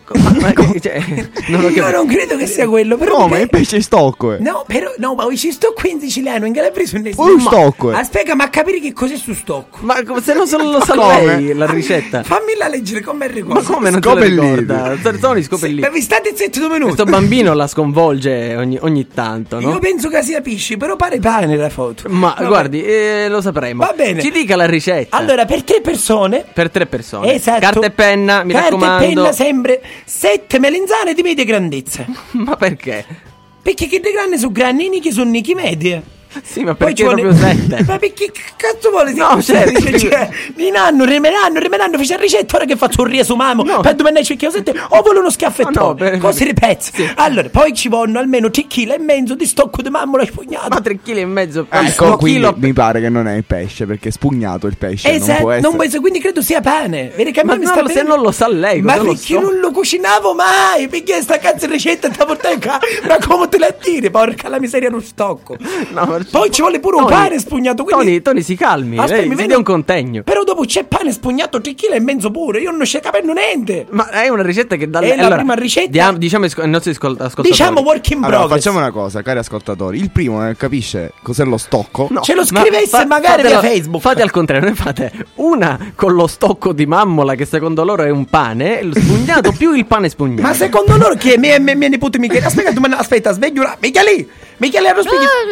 Ma, ma, cioè, non ho Io capito. non credo che sia quello, però. No, ma è pesce stocco, eh. No, però, no, ma ci sto qui in siciliano, in calabrese non Un stocco, eh. Ah, spiega, ma capire che cos'è su stocco? Ma come- se non se non lo sa Come? lei la ricetta. Fammi la leggere come ricordo. Ma come non te lo ricorda? Tony scopelliti. Ma vi state zitti due minuti. Questo bambino la sconvolge ogni, ogni tanto, no? Io penso che sia pisci, però pare pane la foto. Ma Vabbè. guardi, eh, lo sapremo. Va bene. Ci dica la ricetta. Allora, per tre persone. Per tre persone. Esatto. Carta e penna, mi Carta raccomando. e penna sempre. Sette melanzane di media grandezza. Ma perché? Perché che dei grandi sono grannini che sono nichi medie. Sì, ma Poi perché ci vuole- proprio sette? Ma perché che cazzo vuole? No, certo. Cioè, in anno, remeranno, remeranno, fece la ricetta, ora che faccio un riesumamo, No. per domenica cerchiamo sette, o vuole uno schiaffettone, No, no, per- cose di pezzi. Allora, poi ci vogliono almeno tre chili e mezzo di stocco di mammola spugnato. Ma tre chili e mezzo. Ecco, un quindi chilo- mi pare che non è il pesce, perché è spugnato il pesce. non Esatto, può essere. non può essere, quindi credo sia pane. Vedi che a me Ma mi no, sta se venendo- non lo sa lei, Ma cosa lo perché so? non lo cucinavo mai? Perché sta cazzo di ricetta te la portai qua? Ma come te la tiri? Porca la miseria, non stocco. No, ma- Poi ci vuole pure un Tony, pane spugnato. Quindi... Tony, Tony, si calmi. Aspetta, lei mi si viene dia un- un contegno. Però dopo c'è pane spugnato tre chili e mezzo pure. Io non c'è capendo niente. Ma è una ricetta che dà È la prima ricetta. diam- diciamo ai sc- ai nostri ascol- ascoltatori. Diciamo work in Allora, progress. facciamo una cosa, cari ascoltatori. Il primo eh, capisce cos'è lo stocco. No, Ce lo ma scrivesse fa- magari fatelo- via Facebook. Fate al contrario, ne fate una con lo stocco di mammola che secondo loro è un pane, lo spugnato più il pane spugnato. Ma secondo loro che mie, mie, mie nipoti Michele? Aspetta, tu me ne- aspetta, sveglio là. Michele! Michele, lo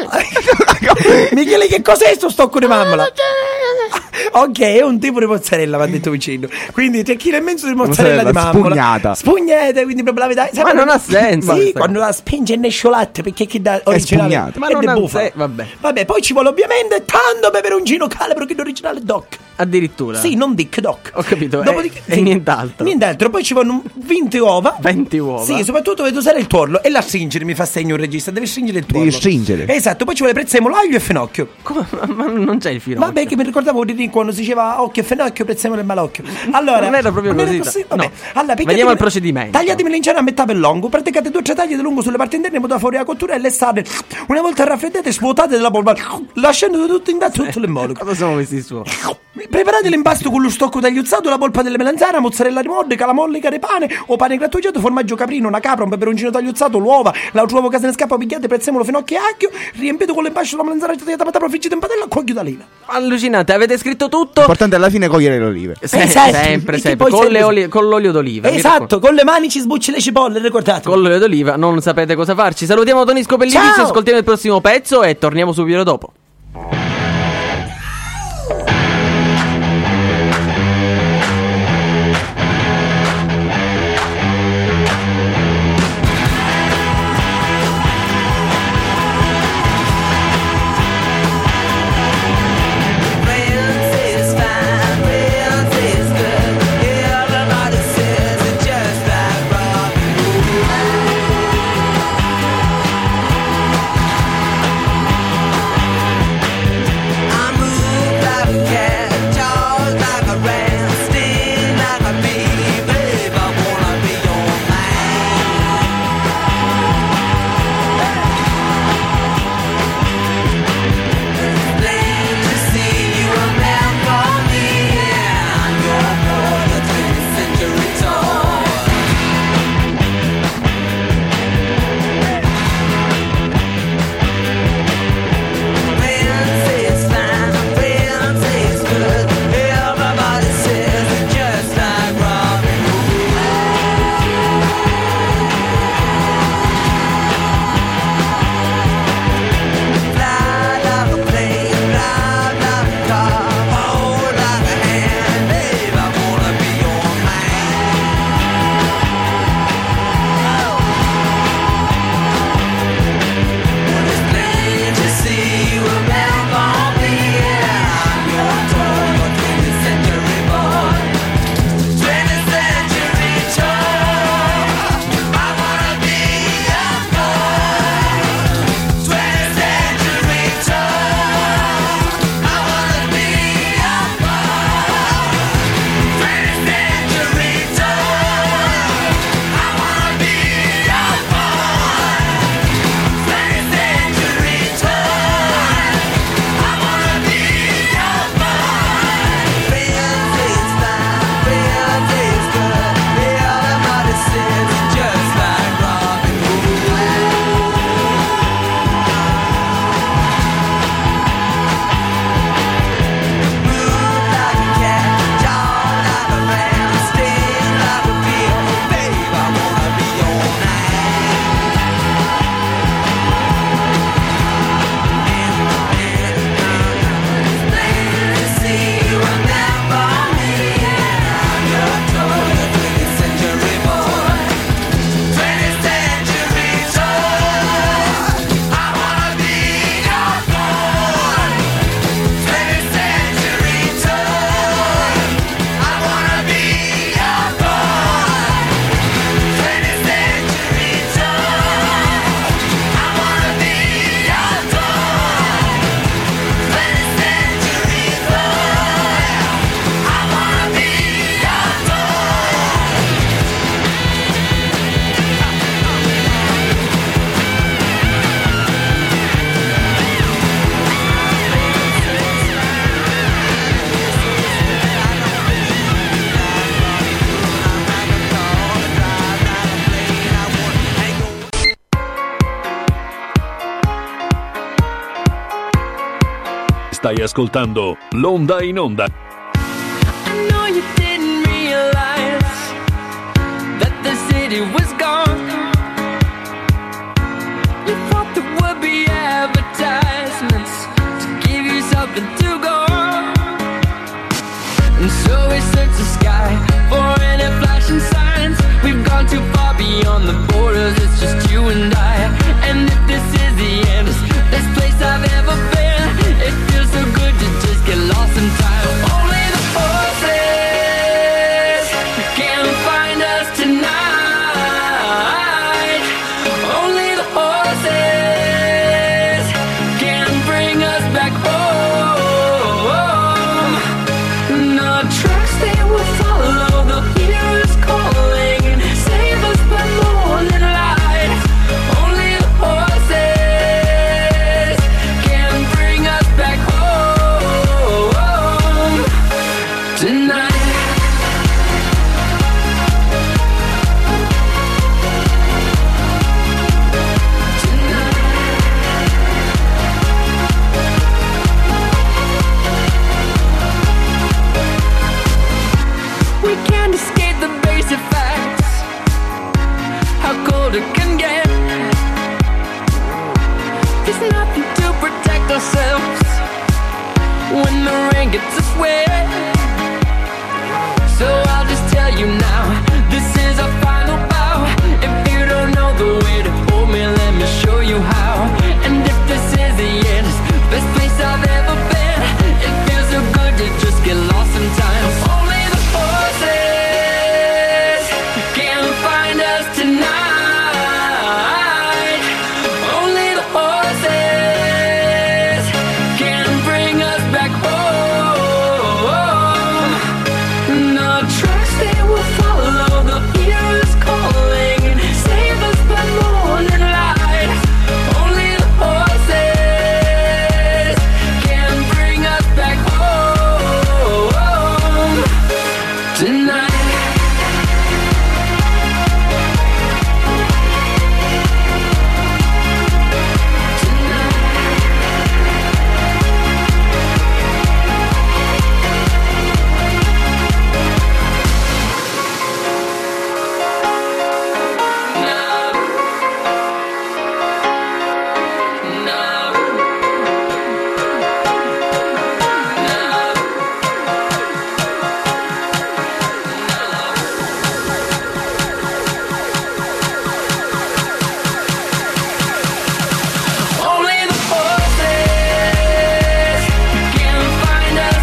spieghi. Michele, che cos'è sto stocco di mammola? Ok, è un tipo di mozzarella, mi ha detto vicino. Quindi tre chili e mezzo di mozzarella Mozzarella di mammola. spugnata. Spugnata, quindi proprio la vedete. Ma non ha senso. Sì, quando la spinge ne sciolatte, perché chi da originale spugnata. Ma è non de ha bufala. se- vabbè. Vabbè, poi ci vuole ovviamente tanto peperoncino calabro che l'originale Doc. Addirittura. Sì, non Dick, Doc. Ho capito. Dopodiché- e, sì. e nient'altro. Nient'altro, poi ci vanno venti uova. venti uova. Sì, soprattutto dovete usare il tuorlo e la stringere, mi fa segno il regista, devi stringere il tuorlo. Devi stringere. Esatto, poi ci vuole prezzemolo, aglio e fenocchio. Come- ma non c'è il finocchio. Vabbè, che mi ricordavo di quando si diceva occhio e fenocchio, prezzemolo e malocchio. Allora, Non era proprio non così. così? Vabbè. No. Allora, pigliatemi- Vediamo il procedimento. Tagliatemi l'inciano a metà per lungo, praticate due o tre tagli di lungo sulle parti interne, buttate fuori la cottura e lestate. Una volta raffreddate, svuotate della polpa, lasciando tutto intatto tutto l'emmolo. Cosa siamo messi su? Preparate l'impasto con lo stocco tagliuzzato, la polpa delle melanzane, mozzarella di modica, la mollica di pane o pane grattugiato, formaggio caprino, una capra, un peperoncino tagliuzzato, l'uova, l'altro uovo casane scappa, pigliate, prezzemolo, finocchio e acchio, riempito con l'impasto, la melanzana tagliata, patata, friggita in padella, cuoio d'oliva. Allucinante, avete scritto tutto? L'importante alla fine è cogliere le olive. Se- Esatto. sempre, E sempre. poi Con, sempre- le oli- con l'olio d'oliva. mi raccomando. Esatto, con le mani ci sbucci le cipolle, ricordate. Con l'olio d'oliva non sapete cosa farci. Salutiamo Tony Scopelliti, Ciao! ci ascoltiamo il prossimo pezzo e torniamo subito dopo. Everybody says it's just like Stai ascoltando L'Onda in Onda. I know you didn't realize that the city was gone. You thought there would be advertisements to give you something to go on. And so we search the sky for any flashing signs. We've gone too far beyond the borders, it's just you and I. And if this is the end, it's the best place I've ever been. It feels so good to just get lost in time. Only the horses can find us tonight. Only the horses can bring us back home. No tracks they will follow, the heroes calling and save us by morning light. Only the horses can bring us back home tonight. We can't escape the basic facts, how cold it can get. There's nothing to protect ourselves when the rain gets us wet. So I'll just tell you now, this is our final bow. If you don't know the way to hold me, let me show you how. And if this is the end, it's the best place I've ever been. It feels so good to just get lost in time. Only the horses can find us tonight. Only the horses can bring us back home. No tracks they will follow, the heroes calling and save us by morning light. Only the horses can bring us back home tonight. Only the horses can find us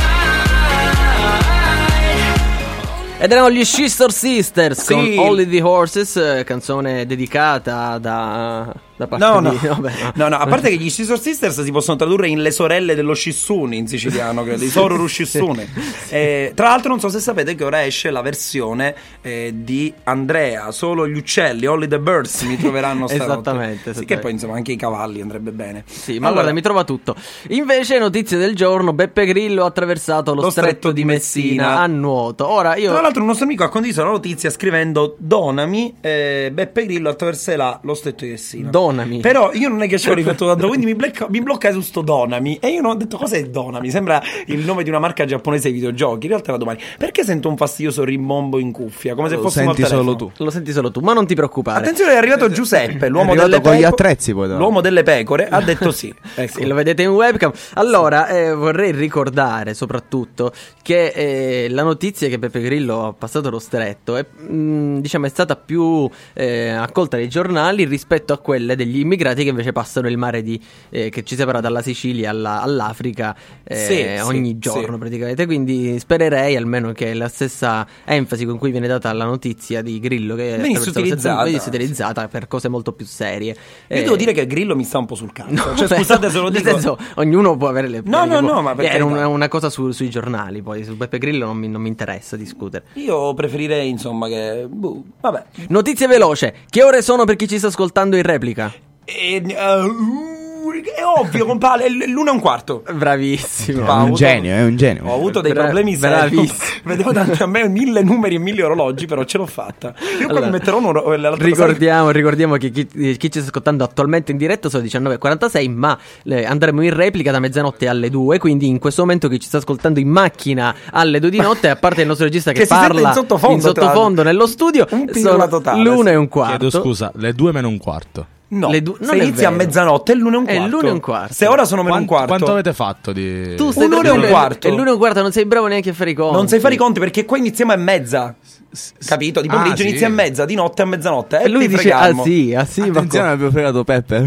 tonight. Ed erano gli Scissor Sisters Sì. con Only the Horses, eh, canzone dedicata da, da parte No, no. di... vabbè, No, no, a parte che gli Scissor Sisters si possono tradurre in le sorelle dello Shissuni in siciliano, credo, i Soruru Shissuni. Eh, tra l'altro non so se sapete che ora esce la versione eh, di Andrea, solo gli uccelli, Only the Birds mi troveranno stanotte. Esattamente, Sì, esattamente. che poi insomma anche i cavalli andrebbe bene. Sì, ma Allora, guarda, mi trova tutto. Invece, notizie del giorno: Beppe Grillo ha attraversato lo, Lo stretto, stretto di di Messina, Messina a nuoto. Ora io Tra l'altro un nostro amico ha condiviso la notizia scrivendo donami, eh, Beppe Grillo attraverserà lo stretto di Messina. Donami. Però io non è che ci ho riflettuto tanto, quindi mi, blocca, mi bloccai su sto Donami e io non ho detto cos'è Donami, sembra il nome di una marca giapponese di videogiochi. In realtà era domani. Perché sento un fastidioso rimbombo in cuffia, come se Lo fossimo al senti telefono. solo tu. Lo senti solo tu, ma non ti preoccupare. Attenzione, è arrivato Giuseppe, l'uomo È arrivato delle con gli pecore. attrezzi, poi, L'uomo delle pecore ha detto sì. Ecco. Sì, lo vedete in webcam. Allora, eh, vorrei ricordare soprattutto che eh, la notizia che Beppe Grillo ha passato lo stretto è, mh, diciamo, è stata più eh, accolta dai giornali rispetto a quelle degli immigrati che invece passano il mare di, eh, che ci separa dalla Sicilia alla- all'Africa eh, Sì, ogni sì, giorno sì. praticamente. Quindi spererei almeno che la stessa enfasi con cui viene data la notizia di Grillo che Venisse attraverso lo stretto utilizzata. venisse utilizzata per cose molto più serie. Io Eh, devo dire che Grillo mi sta un po' sul cazzo. No, Cioè, beh, scusate se lo nel dico. senso, ognuno può avere le No, no, può- no, ma per era carità. una, una cosa su- sui giornali, poi su Beppe Grillo non mi, non mi interessa discutere. Io preferirei, insomma, che. boh, vabbè. Notizia veloce: che ore sono per chi ci sta ascoltando in replica? E, uh, è ovvio, compare, l'uno e un quarto. Bravissimo. È un genio, è un genio. Ho avuto dei Bra- problemi seri. bravissimo. Vedevo davanti a me mille numeri e mille orologi, però ce l'ho fatta. Io Allora, poi mi metterò un oro- l'altra Ricordiamo, ricordiamo che chi, chi ci sta ascoltando attualmente in diretta sono le diciannove e quarantasei, ma eh, andremo in replica da mezzanotte alle due, quindi in questo momento chi ci sta ascoltando in macchina alle due di notte, a parte il nostro regista che, Che si sente parla in sottofondo, in sottofondo nello studio, Un pirla sono totale, l'una sì. e un quarto. Chiedo scusa, le due meno un quarto. No, Le du- non se è inizia vero. a mezzanotte è l'uno e un È quarto. l'uno e un quarto. Se ora sono meno un Quanto, quarto. quanto avete fatto di... Tu sei Un'ora e un l'uno- quarto. E l'uno e un quarto non sei bravo neanche a fare i conti. Non sai fare i conti perché qua iniziamo a mezza. Capito? Di pomeriggio Ah, sì. inizia a mezza, di notte a mezzanotte. E lui ti dice, ah fregarmo. sì, ah sì, ma Attenzione, co- abbiamo fregato Peppe.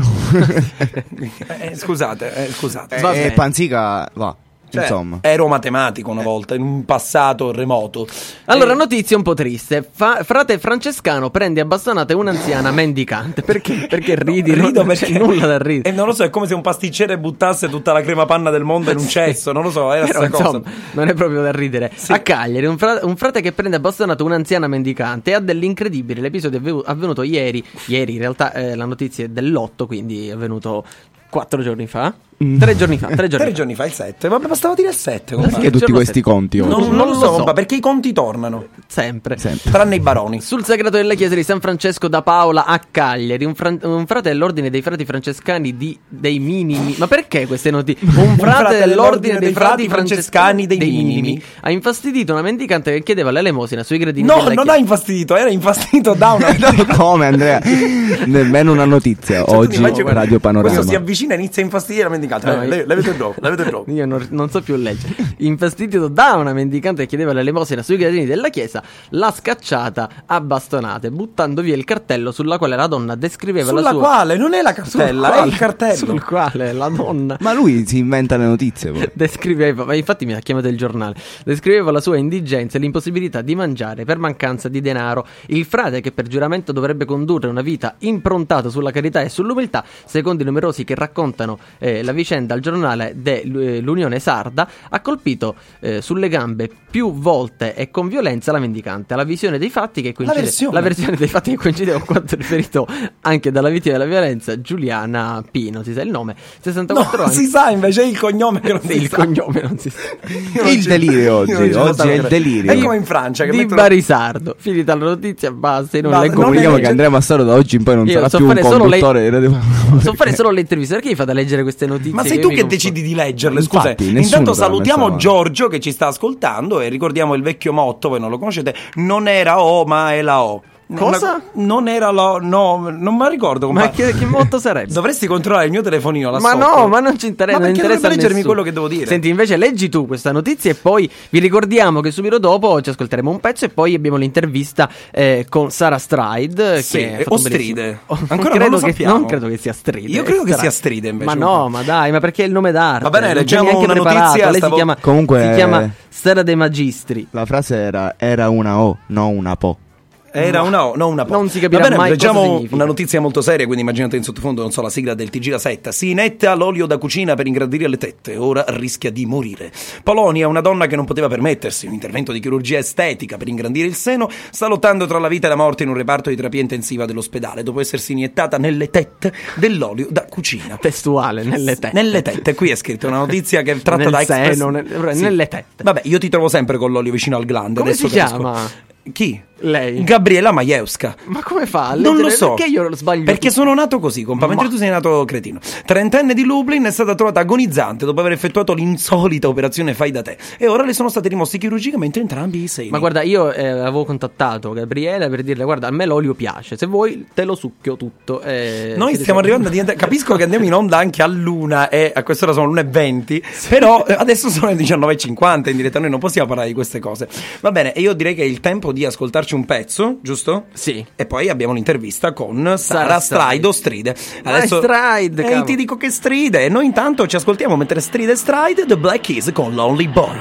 Eh, scusate, eh, scusate. Va E bene. Panzica va. Cioè, Insomma. ero matematico una volta, in un passato remoto. Allora, Eh, notizia un po' triste. Fa- frate Francescano prende a bastonate un'anziana mendicante. Perché? Perché ridi? rido non perché c'è nulla da ridere. E non lo so, è come se un pasticcere buttasse tutta la crema panna del mondo in un cesso. Non lo so, è la Però, stessa cosa. insomma, non è proprio da ridere. A Cagliari, un, fra- un frate che prende a bastonate un'anziana mendicante e ha dell'incredibile. L'episodio è avve- avvenuto ieri. Ieri, in realtà, eh, la notizia è dell'otto, quindi è avvenuto quattro giorni fa. Tre giorni fa. Tre giorni Tre fa. giorni fa il sette. Vabbè, bastava dire il sette. Perché tutti giorno questi sette? conti oggi? Non, non Non lo lo so, so. compa, perché i conti tornano. Sempre. Sempre. Tranne i baroni. Sul sagrato della chiesa di San Francesco da Paola a Cagliari, un, fran- un frate dell'ordine dei frati francescani di- dei minimi. Ma perché queste notizie? Un frate dell'ordine dei frati francescani dei minimi ha infastidito una mendicante che chiedeva l'elemosina sui gradini No, della non chiesa. ha infastidito, era infastidito da una. Come Andrea? Nemmeno una notizia. Cioè, tu Oggi immagini- Radio Panorama. Questo si avvicina e inizia a infastidire la mendicante. No, Eh, io- le- Levate il gioco, levate il gioco. Io non, non so più leggere. Infastidito da una mendicante che chiedeva l'elemosina sui gradini della chiesa, l'ha scacciata a bastonate, buttando via il cartello sulla quale la donna descriveva Sulla la sua. quale? Non è la cartella, Sul è il quale- cartello. Sul quale la donna Ma lui si inventa le notizie poi. descriveva, ma infatti mi ha chiamato il giornale, descriveva la sua indigenza e l'impossibilità di mangiare per mancanza di denaro. Il frate, che per giuramento dovrebbe condurre una vita improntato sulla carità e sull'umiltà, secondo i numerosi che raccontano eh, la vicenda al giornale dell'Unione Sarda, ha colpito eh, sulle gambe più volte e con violenza la mendicante. La visione dei fatti che coincide, versione. la versione dei fatti che coincide con quanto riferito anche dalla vittima della violenza, Giuliana Pino, si sa il nome, sessantaquattro No, anni. si sa, invece è il cognome che non si il sa. cognome non si sa. Il delirio oggi. Io non ci Oggi posso è il credere. delirio. È come in Francia che Di mettono- Barisardo. Finita la notizia, basta. Io non Basta, leggo non più. Comunichiamo legge- che Andrea Massaro da oggi in poi non Io sarà so più un fare solo le- conduttore di Radio Panorama. So fare solo le interviste. Perché mi fate leggere queste notizie? Ma sei che tu mi che confondo? decidi di leggerle, scusa. Infatti, nessuno Intanto te l'ha salutiamo messo Giorgio che ci sta ascoltando e ricordiamo il vecchio motto, voi non lo conoscete, non era O ma è la O. Cosa? Una- non era la no, non me la ricordo. Ma compa- che, che motto sarebbe? Dovresti controllare il mio telefonino là Ma sotto. no, ma non ci interessa. Ma non perché interessa dovrebbe a leggermi nessuno. quello che devo dire? Senti, invece leggi tu questa notizia e poi vi ricordiamo che subito dopo ci ascolteremo un pezzo e poi abbiamo l'intervista eh, con Sara Stride. Sì, che ha fatto o un bellissimo- Stride. Oh, Ancora credo non lo che- sappiamo. Non credo che sia Stride. Io credo che Sarà- sia Stride, invece. Ma no, ma dai, ma perché è il nome d'arte? Va bene, Non leggiamo c'è neanche una preparato. notizia, Lei stavo- si chiama, Comunque, si chiama Sara De Magistri. La frase era era una O, no una Po. Era una O, no una po'. Non si capirà Va bene, mai cosa leggiamo significa. una notizia molto seria, quindi immaginate in sottofondo, non so, la sigla del T G da setta. Si inetta l'olio da cucina per ingrandire le tette, ora rischia di morire. Polonia, una donna che non poteva permettersi un intervento di chirurgia estetica per ingrandire il seno, sta lottando tra la vita e la morte in un reparto di terapia intensiva dell'ospedale, dopo essersi iniettata nelle tette dell'olio da cucina. Testuale, nelle tette. Nelle tette, qui è scritto una notizia che tratta Nel da Express. seno, nel- nelle tette. Vabbè, io ti trovo sempre con l'olio vicino al glande. Come adesso si capisco. chiama? Chi? Lei. Gabriela Majewska. Ma come fa? a Non lo leggere- so. Perché io lo sbaglio? Perché tutto? sono nato così, compa, mentre Ma- tu sei nato cretino. Trentenne di Lublin è stata trovata agonizzante dopo aver effettuato l'insolita operazione fai da te. E ora le sono stati rimossi chirurgicamente entrambi i seni. Ma guarda, io eh, avevo contattato Gabriele per dirle: guarda, a me l'olio piace, se vuoi te lo succhio tutto. eh, Noi si stiamo risolve. arrivando a diventare. Capisco che andiamo in onda anche all'una e a quest'ora sono l'una e venti. Però eh, adesso sono le diciannove e cinquanta in diretta. Noi non possiamo parlare di queste cose. Va bene, e io direi che è il tempo di ascoltarci un pezzo, giusto? Sì. E poi abbiamo l'intervista con Sara Sara Stride o Stride. Vai, Stride, E cavolo. ti dico che stride. E noi intanto ci ascoltiamo mentre Stride e Stride The Black Keys con Lonely Boy.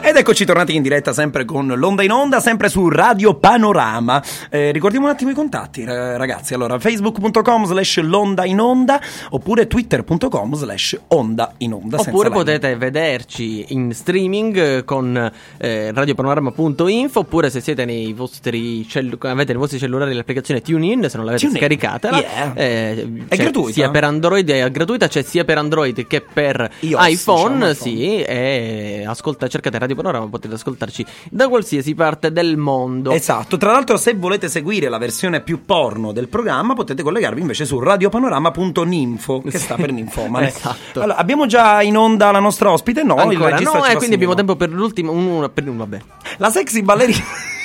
Ed eccoci tornati in diretta sempre con l'Onda in Onda, sempre su Radio Panorama. Eh, ricordiamo un attimo i contatti, ragazzi. Allora, facebook.com slash l'Onda in Onda oppure twitter.com slash Onda in Onda. Oppure potete vederci in streaming con eh, radiopanorama punto info, oppure se siete nei vostri cellu- avete nei vostri cellulari l'applicazione TuneIn, se non l'avete TuneIn. scaricata, Yeah. eh, È gratuita? sia per Android, è gratuita, c'è sia per Android che per iOS, iPhone, diciamo, sì, e ascolta, cercate Radio Panorama, potete ascoltarci da qualsiasi parte del mondo. Esatto, tra l'altro se volete seguire la versione più porno del programma potete collegarvi invece su radiopanorama punto ninfo, che sta per ninfomane. Esatto. Allora, abbiamo già in onda la nostra ospite? No, il Ancora regista no, ci e fa quindi abbiamo segno. tempo per l'ultimo, un, un, per un, vabbè. La sexy ballerina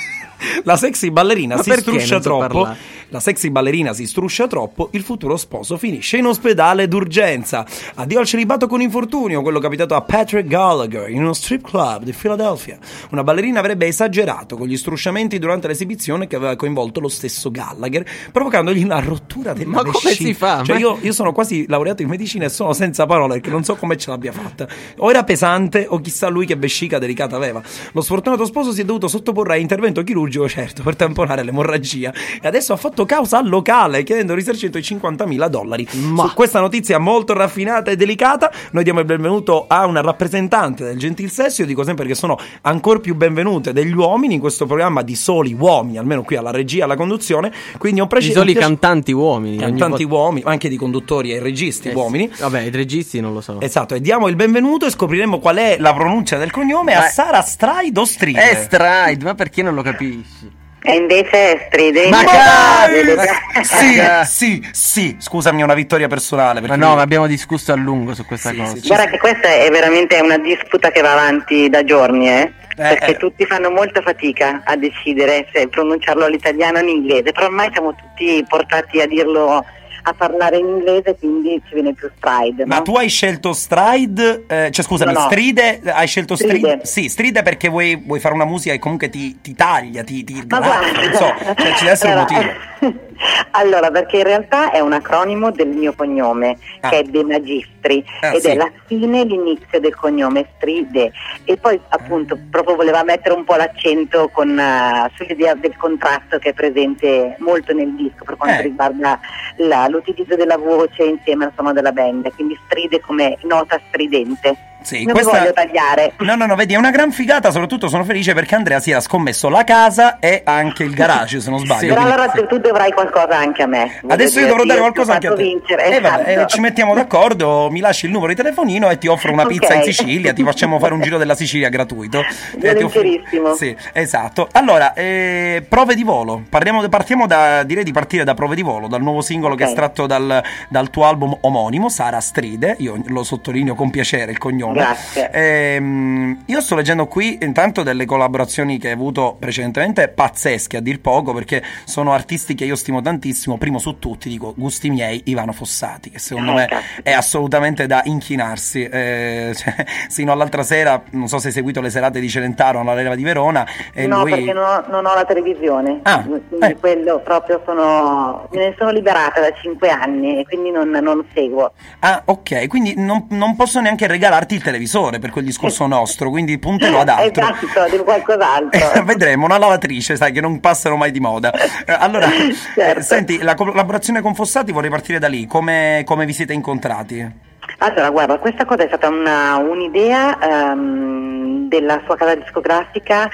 La sexy ballerina Ma si perché struscia non so troppo. parlare? La sexy ballerina si struscia troppo. Il futuro sposo finisce in ospedale d'urgenza. Addio al celibato con infortunio, quello capitato a Patrick Gallagher in uno strip club di Philadelphia. Una ballerina avrebbe esagerato con gli strusciamenti durante l'esibizione che aveva coinvolto lo stesso Gallagher, provocandogli una rottura della Ma come vescica. si fa? Cioè Ma- io, io sono quasi laureato in medicina e sono senza parole perché non so come ce l'abbia fatta. O era pesante o chissà lui che vescica delicata aveva. Lo sfortunato sposo si è dovuto sottoporre a intervento chirurgico, certo, per tamponare l'emorragia, e adesso ha fatto causa al locale chiedendo risarcimento di cinquantamila dollari. Ma- Su questa notizia molto raffinata e delicata noi diamo il benvenuto a una rappresentante del gentil sesso. Io dico sempre che sono ancora più benvenute degli uomini in questo programma di soli uomini, almeno qui alla regia, alla conduzione, quindi un Di piacere, soli un piace- cantanti uomini. ogni cantanti volta- uomini, ma anche di conduttori e registi Eh sì. uomini. Vabbè, i registi non lo so. Esatto, e diamo il benvenuto e scopriremo qual è la pronuncia del cognome a Ma- Sara Stride o Stride. È Stride, ma perché non lo capisci? E invece è Stride. Ma che... sì, sì, sì, scusami, è una vittoria personale. Ma perché- no, ma abbiamo discusso a lungo su questa Sì, cosa. sì, ci- Guarda che questa è veramente una disputa che va avanti da giorni, eh? Perché eh. tutti fanno molta fatica a decidere se pronunciarlo all'italiano o in inglese, però ormai siamo tutti portati a dirlo, a parlare in inglese, quindi ci viene più Stride, no? Ma tu hai scelto Stride, eh, cioè scusami, No, no. Stride, hai scelto Stride? Stride. Sì, Stride perché vuoi, vuoi fare una musica che comunque ti, ti taglia, ti, ti Ma gratta, guarda, non so, cioè ci deve essere un allora, motivo. allora, perché in realtà è un acronimo del mio cognome, Ah. che è De Magistri, Ah, ed sì. è la fine, l'inizio del cognome Stride, e poi appunto proprio voleva mettere un po' l'accento con, eh, sull'idea del contrasto che è presente molto nel disco per quanto Eh. riguarda la- l'utilizzo della voce insieme al suono della band, quindi stride come nota stridente. Sì, non questa- mi voglio tagliare. No, no, no, vedi, è una gran figata, soprattutto sono felice perché Andrea si era scommesso la casa e anche il garage, se non sbaglio. Però quindi- allora tu, tu dovrai qualcosa anche a me. Voglio Adesso io dire, dovrò dare ti ho qualcosa anche a fatto te. vincere, Eh, vabbè, esatto. eh, ci mettiamo d'accordo, mi lasci il numero di telefonino e ti offro una pizza Ok. in Sicilia, ti facciamo fare un giro della Sicilia gratuito. Eh, ti offro- Volentierissimo. Sì, esatto. Allora, eh, prove di volo. Parliamo, partiamo da, direi di partire da Prove di volo, dal nuovo singolo che è Ok. estratto dal, dal tuo album omonimo, Sara Stride. Io lo sottolineo con piacere il cognome. Grazie. Ehm, io sto leggendo qui intanto delle collaborazioni che hai avuto precedentemente, pazzesche a dir poco, perché sono artisti che io stimo tantissimo. Primo su tutti dico gusti miei, Ivano Fossati, che secondo Eh, me caspita. è assolutamente da inchinarsi. Eh, cioè, sino all'altra sera, non so se hai seguito le serate di Celentano alla Leva di Verona, e no, lui... perché non ho, non ho la televisione, Ah, quindi eh. quello proprio sono, me ne sono liberata da cinque anni e quindi non, non seguo. Ah, ok, quindi non, non posso neanche regalarti il televisore per quel discorso nostro, quindi punterò ad altro. Esatto, di qualcos'altro. Eh, vedremo, una lavatrice, sai, che non passano mai di moda. Eh, allora, Certo. eh, senti, la collaborazione con Fossati, vorrei partire da lì. Come, come vi siete incontrati? Allora, guarda, questa cosa è stata una, un'idea ehm, della sua casa discografica,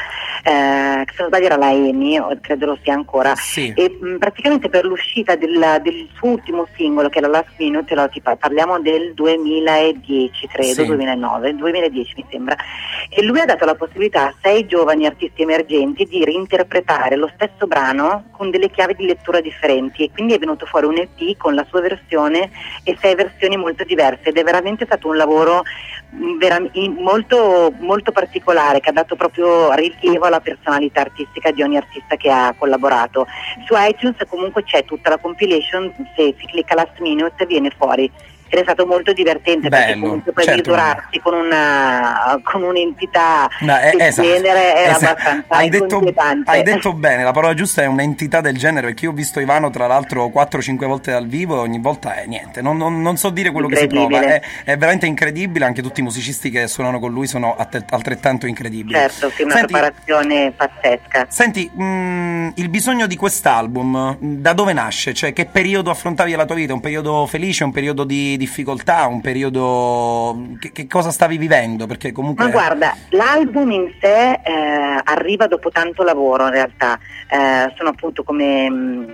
eh, che se non sbaglio era la EMI, o credo lo sia ancora, Sì. e mh, praticamente per l'uscita del, del suo ultimo singolo, che era Last Minute, lo, tipo, parliamo del duemiladieci, credo, Sì. duemilanove, duemiladieci mi sembra, e lui ha dato la possibilità a sei giovani artisti emergenti di reinterpretare lo stesso brano con delle chiavi di lettura differenti, e quindi è venuto fuori un E P con la sua versione e sei versioni molto diverse, ed è veramente stato un lavoro mh, vera- in- molto, molto particolare, che ha dato proprio rilievo alla personalità artistica di ogni artista che ha collaborato. Su iTunes comunque c'è tutta la compilation, se si clicca Last Minute viene fuori ed è stato molto divertente. Bello, perché comunque poi certo. misurarsi con una con un'entità No, è- del esatto, genere era esatto. abbastanza Hai detto, inquietante. hai detto bene, la parola giusta è un'entità del genere, perché io ho visto Ivano tra l'altro quattro cinque volte dal vivo e ogni volta è niente, non, non- non so dire quello che si prova, è, è veramente incredibile, anche tutti i musicisti che suonano con lui sono att- altrettanto incredibili. Certo, sì, una Senti- preparazione pazzesca. Senti, mh, il bisogno di quest'album, mh, da dove nasce? Cioè, che periodo affrontavi della tua vita? Un periodo felice, un periodo di difficoltà, un periodo... Che, che cosa stavi vivendo? Perché comunque... Ma guarda, l'album in sé eh, arriva dopo tanto lavoro in realtà, eh, sono appunto come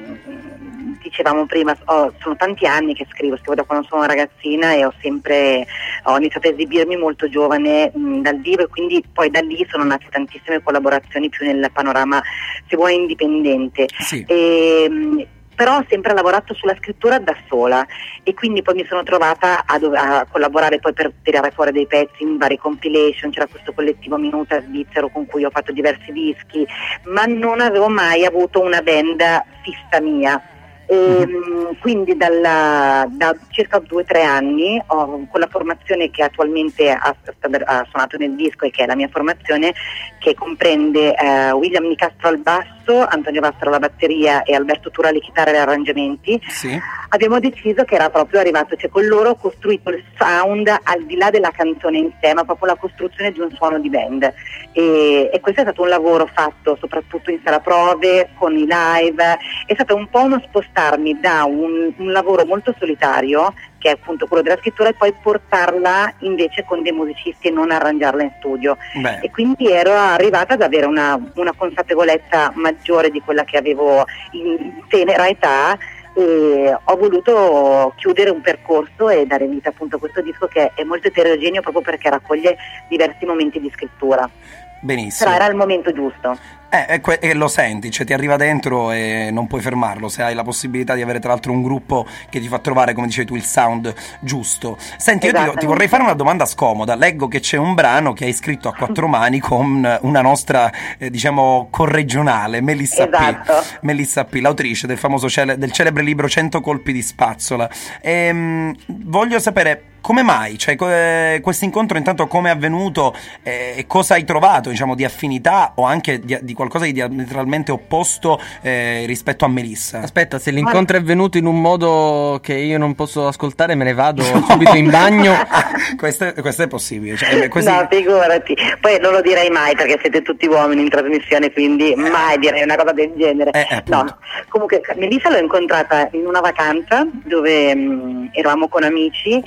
mh, dicevamo prima, oh, sono tanti anni che scrivo, scrivo da quando sono ragazzina e ho sempre ho iniziato a esibirmi molto giovane mh, dal vivo, e quindi poi da lì sono nate tantissime collaborazioni più nel panorama, se vuoi, indipendente. Sì. E, mh, però ho sempre lavorato sulla scrittura da sola, e quindi poi mi sono trovata a, dov- a collaborare poi per tirare fuori dei pezzi in vari compilation. C'era questo collettivo Minuta svizzero con cui ho fatto diversi dischi, ma non avevo mai avuto una band fissa mia. E, mh, quindi dalla, da circa due o tre anni ho, con la formazione che attualmente ha, ha suonato nel disco, e che è la mia formazione, che comprende eh, William Nicastro al basso, Antonio Vastro alla batteria e Alberto Tura alle chitarre e agli arrangiamenti, Sì. abbiamo deciso che era proprio arrivato, cioè con loro ho costruito il sound al di là della canzone in sé, ma proprio la costruzione di un suono di band, e, e questo è stato un lavoro fatto soprattutto in sala prove, con i live, è stato un po' uno spostarmi da un, un lavoro molto solitario, che è appunto quello della scrittura, e poi portarla invece con dei musicisti e non arrangiarla in studio. Beh. E quindi ero arrivata ad avere una, una consapevolezza maggiore di quella che avevo in tenera età, e ho voluto chiudere un percorso e dare vita appunto a questo disco, che è molto eterogeneo proprio perché raccoglie diversi momenti di scrittura. Benissimo. Però era il momento giusto. Eh, e, que- e lo senti, cioè ti arriva dentro e non puoi fermarlo, se hai la possibilità di avere tra l'altro un gruppo che ti fa trovare, come dicevi tu, il sound giusto. Senti, io ti, ti vorrei fare una domanda scomoda. Leggo che c'è un brano che hai scritto a quattro mani con una nostra, eh, diciamo, corregionale, Melissa Esatto. P. Melissa P, l'autrice del famoso cele- del celebre libro cento colpi di spazzola. Ehm, voglio sapere come mai, cioè questo incontro intanto come è avvenuto, eh, e cosa hai trovato, diciamo, di affinità o anche di, di qualcosa di diametralmente opposto eh, rispetto a Melissa. Aspetta, se l'incontro è avvenuto in un modo che io non posso ascoltare, me ne vado subito in bagno. questo, è, questo è possibile, cioè, così... No, figurati, poi non lo direi mai perché siete tutti uomini in trasmissione, quindi mai direi una cosa del genere. Eh, no, comunque Melissa l'ho incontrata in una vacanza dove mh, eravamo con amici,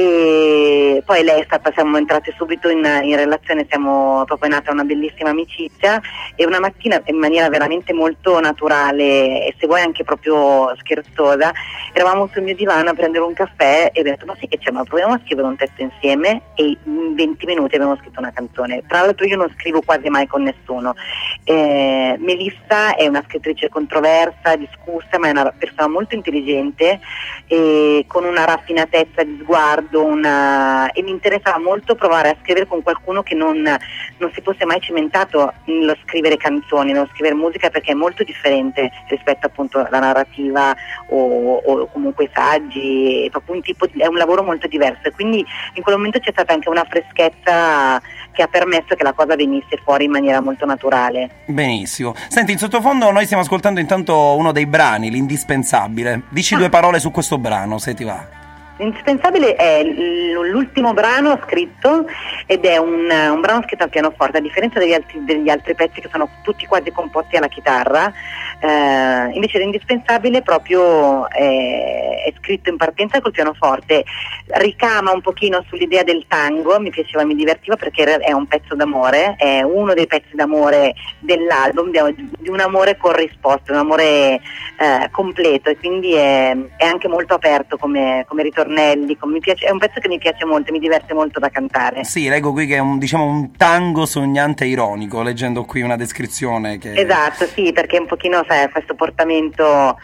e poi lei è stata, siamo entrati subito in, in relazione, siamo proprio nata una bellissima amicizia, e una mattina in maniera veramente molto naturale e se vuoi anche proprio scherzosa eravamo sul mio divano a prendere un caffè e ho detto ma sì che c'è, ma proviamo a scrivere un testo insieme, e in venti minuti abbiamo scritto una canzone. Tra l'altro io non scrivo quasi mai con nessuno. eh, Melissa è una scrittrice controversa, discussa, ma è una persona molto intelligente e con una raffinatezza di sguardo, una... e mi interessava molto provare a scrivere con qualcuno che non, non si fosse mai cimentato nello scrivere canzoni, nello scrivere musica, perché è molto differente rispetto appunto alla narrativa o, o comunque i saggi, è proprio un tipo di, è un lavoro molto diverso, e quindi in quel momento c'è stata anche una freschezza che ha permesso che la cosa venisse fuori in maniera molto naturale. Benissimo. Senti, in sottofondo noi stiamo ascoltando intanto uno dei brani, l'indispensabile. Dici due parole su questo brano, se ti va. L'indispensabile è l'ultimo brano scritto, ed è un, un brano scritto al pianoforte, a differenza degli altri, degli altri pezzi che sono tutti quasi composti alla chitarra. Eh, invece l'indispensabile proprio è, è scritto in partenza col pianoforte, ricama un pochino sull'idea del tango, mi piaceva, mi divertiva perché è un pezzo d'amore, è uno dei pezzi d'amore dell'album, di un amore corrisposto, un amore eh, completo, e quindi è, è anche molto aperto come, come ritornelli, come mi piace, è un pezzo che mi piace molto, mi diverte molto da cantare. Sì, leggo qui che è un, diciamo, un tango sognante e ironico, leggendo qui una descrizione che... Esatto, sì, perché un pochino, sai, questo portamento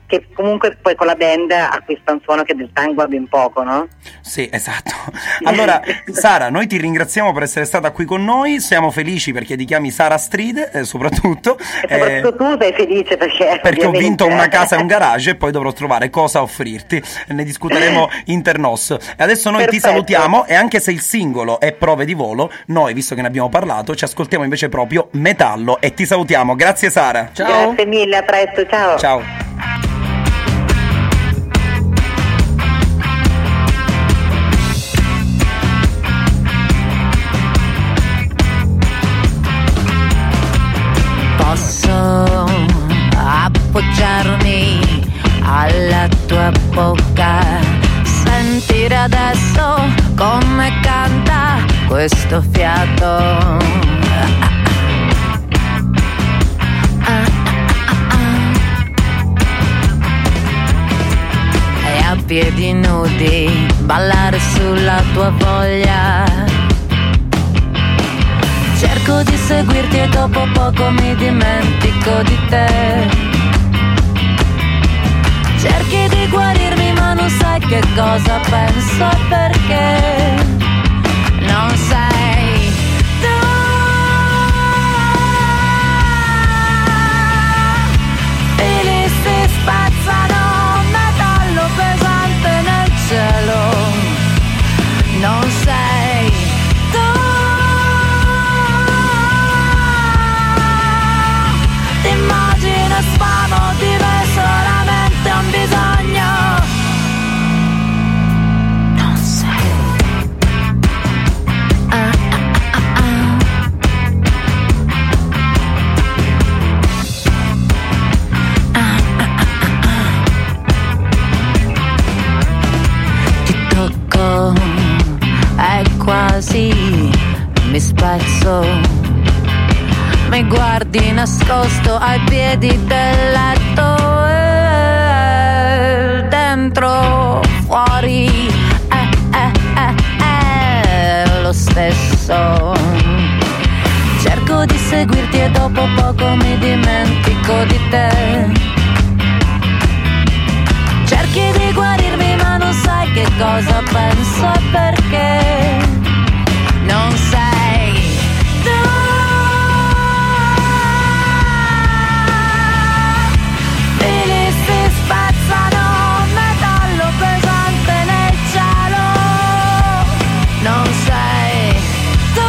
che comunque poi con la band acquista un suono che del tango ha ben poco, no? Sì, esatto. Allora, Sara, noi ti ringraziamo per essere stata qui con noi, siamo felici perché ti chiami Sara Stride, eh, soprattutto. E soprattutto eh, tu sei felice perché... Perché ovviamente... ho vinto una casa e un garage e poi dovrò trovare cosa offrirti, ne discuteremo internos. E adesso noi Perfetto. Ti salutiamo e anche se il singolo è Prove di volo, noi, visto che ne abbiamo parlato, ci ascoltiamo invece proprio Metallo e ti salutiamo. Grazie Sara. Ciao. Grazie mille, a presto, ciao. Ciao. Posso appoggiarmi alla tua bocca, sentire adesso come canta questo fiato. E a piedi nudi ballare sulla tua voglia. Cerco di seguirti e dopo poco mi dimentico di te. Cerchi di guarirmi ma non sai che cosa penso e perché non sei tu. Fili si spezzano, metallo pesante nel cielo. Non sei tu. Immagino spavo di me, solamente un bisogno. Non sei. Ah, ah, ah, ah. Ah, ah, ah, ah. Ti tocco e quasi mi spezzo. Mi guardi nascosto ai piedi del letto e dentro, fuori, eh, eh, eh, eh, lo stesso. Cerco di seguirti e dopo poco mi dimentico di te. Cerchi di guarirmi ma non sai che cosa penso e perché non sei tu. Spezzano, metallo pesante nel cielo. Non sei tu.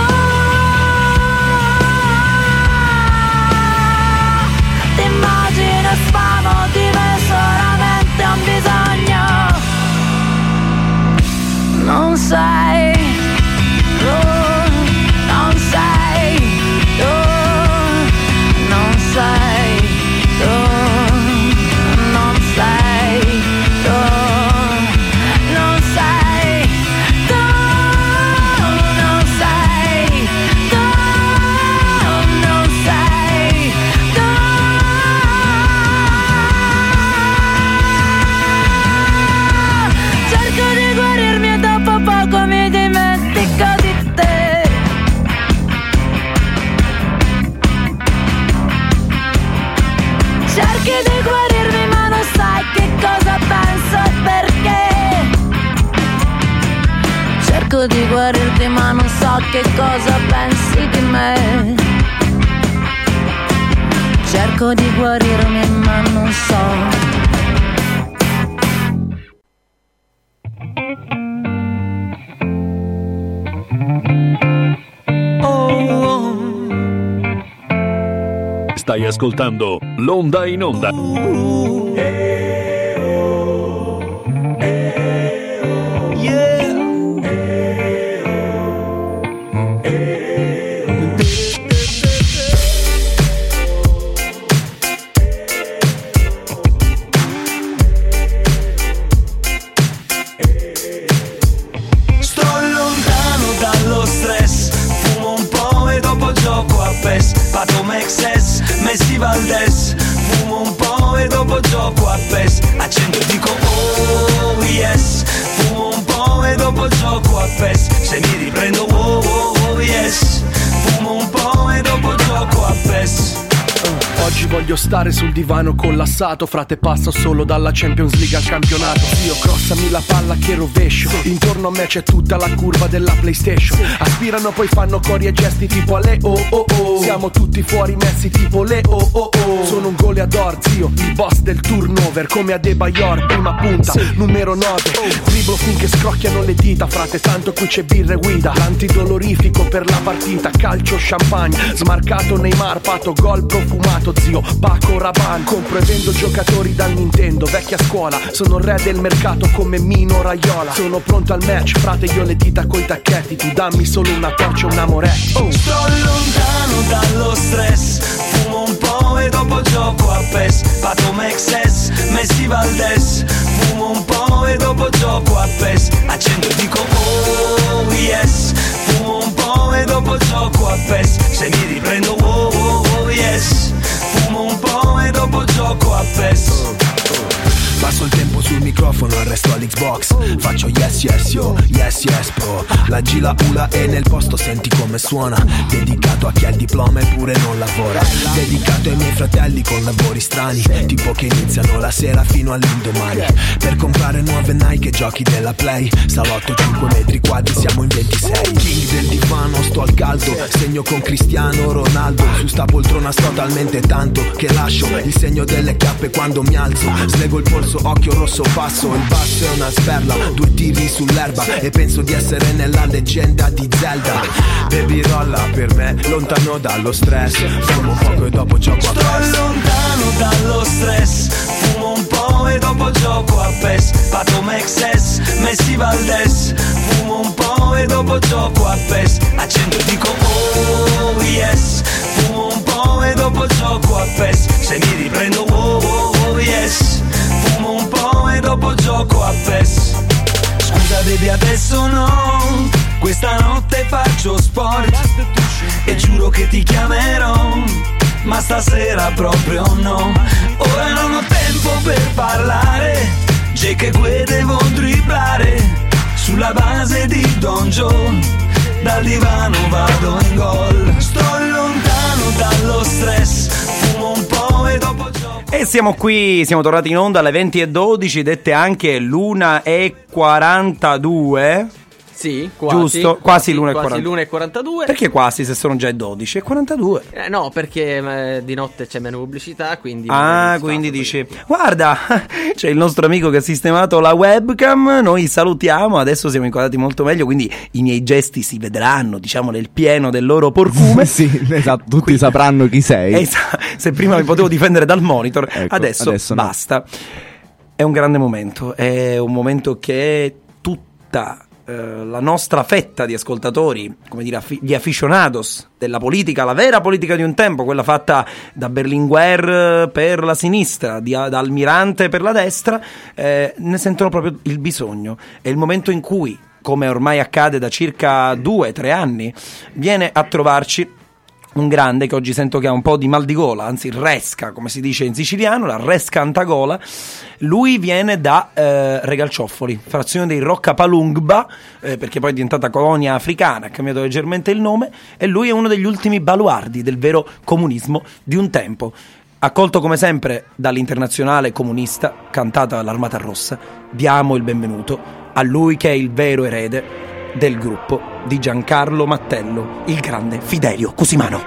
Ti immagino spavo di me, solamente un bisogno. Non sei tu. Non sei tu. Non sei tu. Cerchi di guarirmi ma non sai che cosa penso e perché. Cerco di guarirti ma non so che cosa pensi di me. Cerco di guarirmi ma non so. Stai ascoltando L'Onda in Onda. Messi Valdes, fumo un po' e dopo gioco a P E S. Accendo e dico oh yes, fumo un po' e dopo gioco a P E S. Se mi riprendo oh oh oh yes, fumo un po' e dopo gioco a P E S. Oggi voglio voglio stare sul divano collassato, frate, passo solo dalla Champions League al campionato. Zio, crossami la palla che rovescio, intorno a me c'è tutta la curva della PlayStation. Aspirano poi fanno cori e gesti tipo ale oh oh oh. Siamo tutti fuori messi tipo le oh oh oh. Sono un goleador, zio, il boss del turnover, come Adebayor, prima punta, numero nove. Driblo finché scrocchiano le dita, frate, tanto qui c'è birra e guida. L'antidolorifico per la partita, calcio, champagne, smarcato Neymar, pato, gol profumato, zio, Paco Rabanne. Compro e vendo giocatori dal Nintendo, vecchia scuola, sono re del mercato come Mino Raiola. Sono pronto al match, frate, io le dita coi tacchetti, tu dammi solo una torcia, un amore. Oh. Sto lontano dallo stress, fumo un po' e dopo gioco a P E S. Pato Mexes, Messi Valdes, fumo un po' e dopo gioco a P E S. Accendo e dico oh yes, fumo un po' e dopo gioco a P E S. Se mi riprendo oh oh oh yes, fumo un po' e dopo gioco a P E S. Passo il tempo sul microfono, arresto all'Xbox. Faccio yes yes yo, yes yes pro. La G la ula e nel posto senti come suona. Dedicato a chi ha il diploma eppure non lavora. Dedicato ai miei fratelli con lavori strani, tipo che iniziano la sera fino all'indomani. Per comprare nuove Nike e giochi della Play. Salotto cinque metri quadri, siamo in ventisei. King del divano, sto al caldo. Segno con Cristiano Ronaldo. Su sta poltrona sto talmente tanto che lascio il segno delle cappe quando mi alzo. Slego il polso, occhio rosso, passo, il basso è una sperla, due tiri sull'erba e penso di essere nella leggenda di Zelda. Baby rolla per me, lontano dallo stress, fumo poco e dopo gioco a P E S. Sto lontano dallo stress, fumo un po' e dopo gioco a P E S. Pato Mexes, Messi Valdes, fumo un po' e dopo gioco a P E S. Accendo e dico oh yes, fumo un po' e dopo gioco a P E S. Se mi riprendo oh oh oh yes, fumo un po' e dopo gioco a P E S. Scusa baby adesso no, questa notte faccio sport e giuro che ti chiamerò, ma stasera proprio no. Ora non ho tempo per parlare, Jake e Gue devo dribblare sulla base di Don Joe, dal divano vado in gol. Sto lontano dallo stress, fumo un po' e dopo gioco. E siamo qui, siamo tornati in onda alle venti e dodici, dette anche l'una e quarantadue. Sì, quasi. Giusto, quasi l'una e quasi quarantadue. l'una e quarantadue. Perché quasi se sono già dodici e quarantadue? Eh, no, perché eh, di notte c'è meno pubblicità, quindi... Ah, quindi dici, guarda, c'è il nostro amico che ha sistemato la webcam, noi salutiamo, adesso siamo inquadrati molto meglio, quindi i miei gesti si vedranno, diciamo, nel pieno del loro porcume. Sì, esatto, tutti quindi, sapranno chi sei. Esatto, se prima mi potevo difendere dal monitor, ecco, adesso, adesso basta. No. È un grande momento, è un momento che tutta... la nostra fetta di ascoltatori, come dire, gli aficionados della politica, la vera politica di un tempo, quella fatta da Berlinguer per la sinistra, di, da Almirante per la destra, eh, ne sentono proprio il bisogno. È il momento in cui, come ormai accade da circa due, tre anni, viene a trovarci un grande che oggi sento che ha un po' di mal di gola, anzi resca, come si dice in siciliano, la resca antagola. Lui viene da eh, Regalcioffoli, frazione dei Roccapalungba, eh, perché poi è diventata colonia africana, ha cambiato leggermente il nome, e lui è uno degli ultimi baluardi del vero comunismo di un tempo. Accolto come sempre dall'Internazionale Comunista, cantata dall'Armata Rossa, diamo il benvenuto a lui che è il vero erede del gruppo di Giancarlo Mattello, il grande Fidelio Cusimano.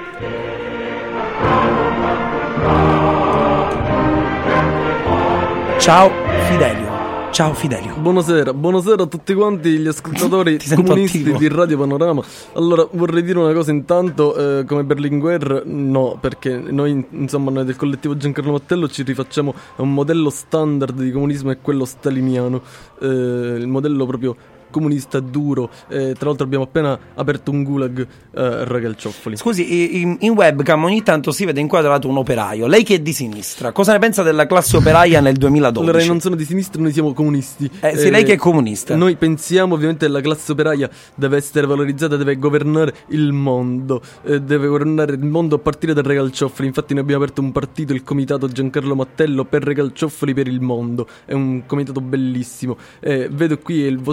Ciao Fidelio. Ciao Fidelio. Buonasera, buonasera a tutti quanti gli ascoltatori comunisti attivo. Di Radio Panorama. Allora, vorrei dire una cosa intanto, eh, come Berlinguer no, perché noi, insomma, noi del collettivo Giancarlo Mattello ci rifacciamo a un modello standard di comunismo, è quello staliniano, eh, il modello proprio comunista duro, eh, tra l'altro abbiamo appena aperto un gulag eh, a Regalcioffoli. Scusi, in, in webcam ogni tanto si vede inquadrato un operaio, lei che è di sinistra, cosa ne pensa della classe operaia nel duemiladodici? Allora, io non sono di sinistra, noi siamo comunisti. Eh, sì, eh, lei che è comunista. Noi pensiamo ovviamente che la classe operaia deve essere valorizzata, deve governare il mondo, eh, deve governare il mondo a partire da Regalcioffoli. Infatti noi abbiamo aperto un partito, il comitato Giancarlo Mattello per Regalcioffoli per il mondo, è un comitato bellissimo. Eh, vedo qui il vostro regista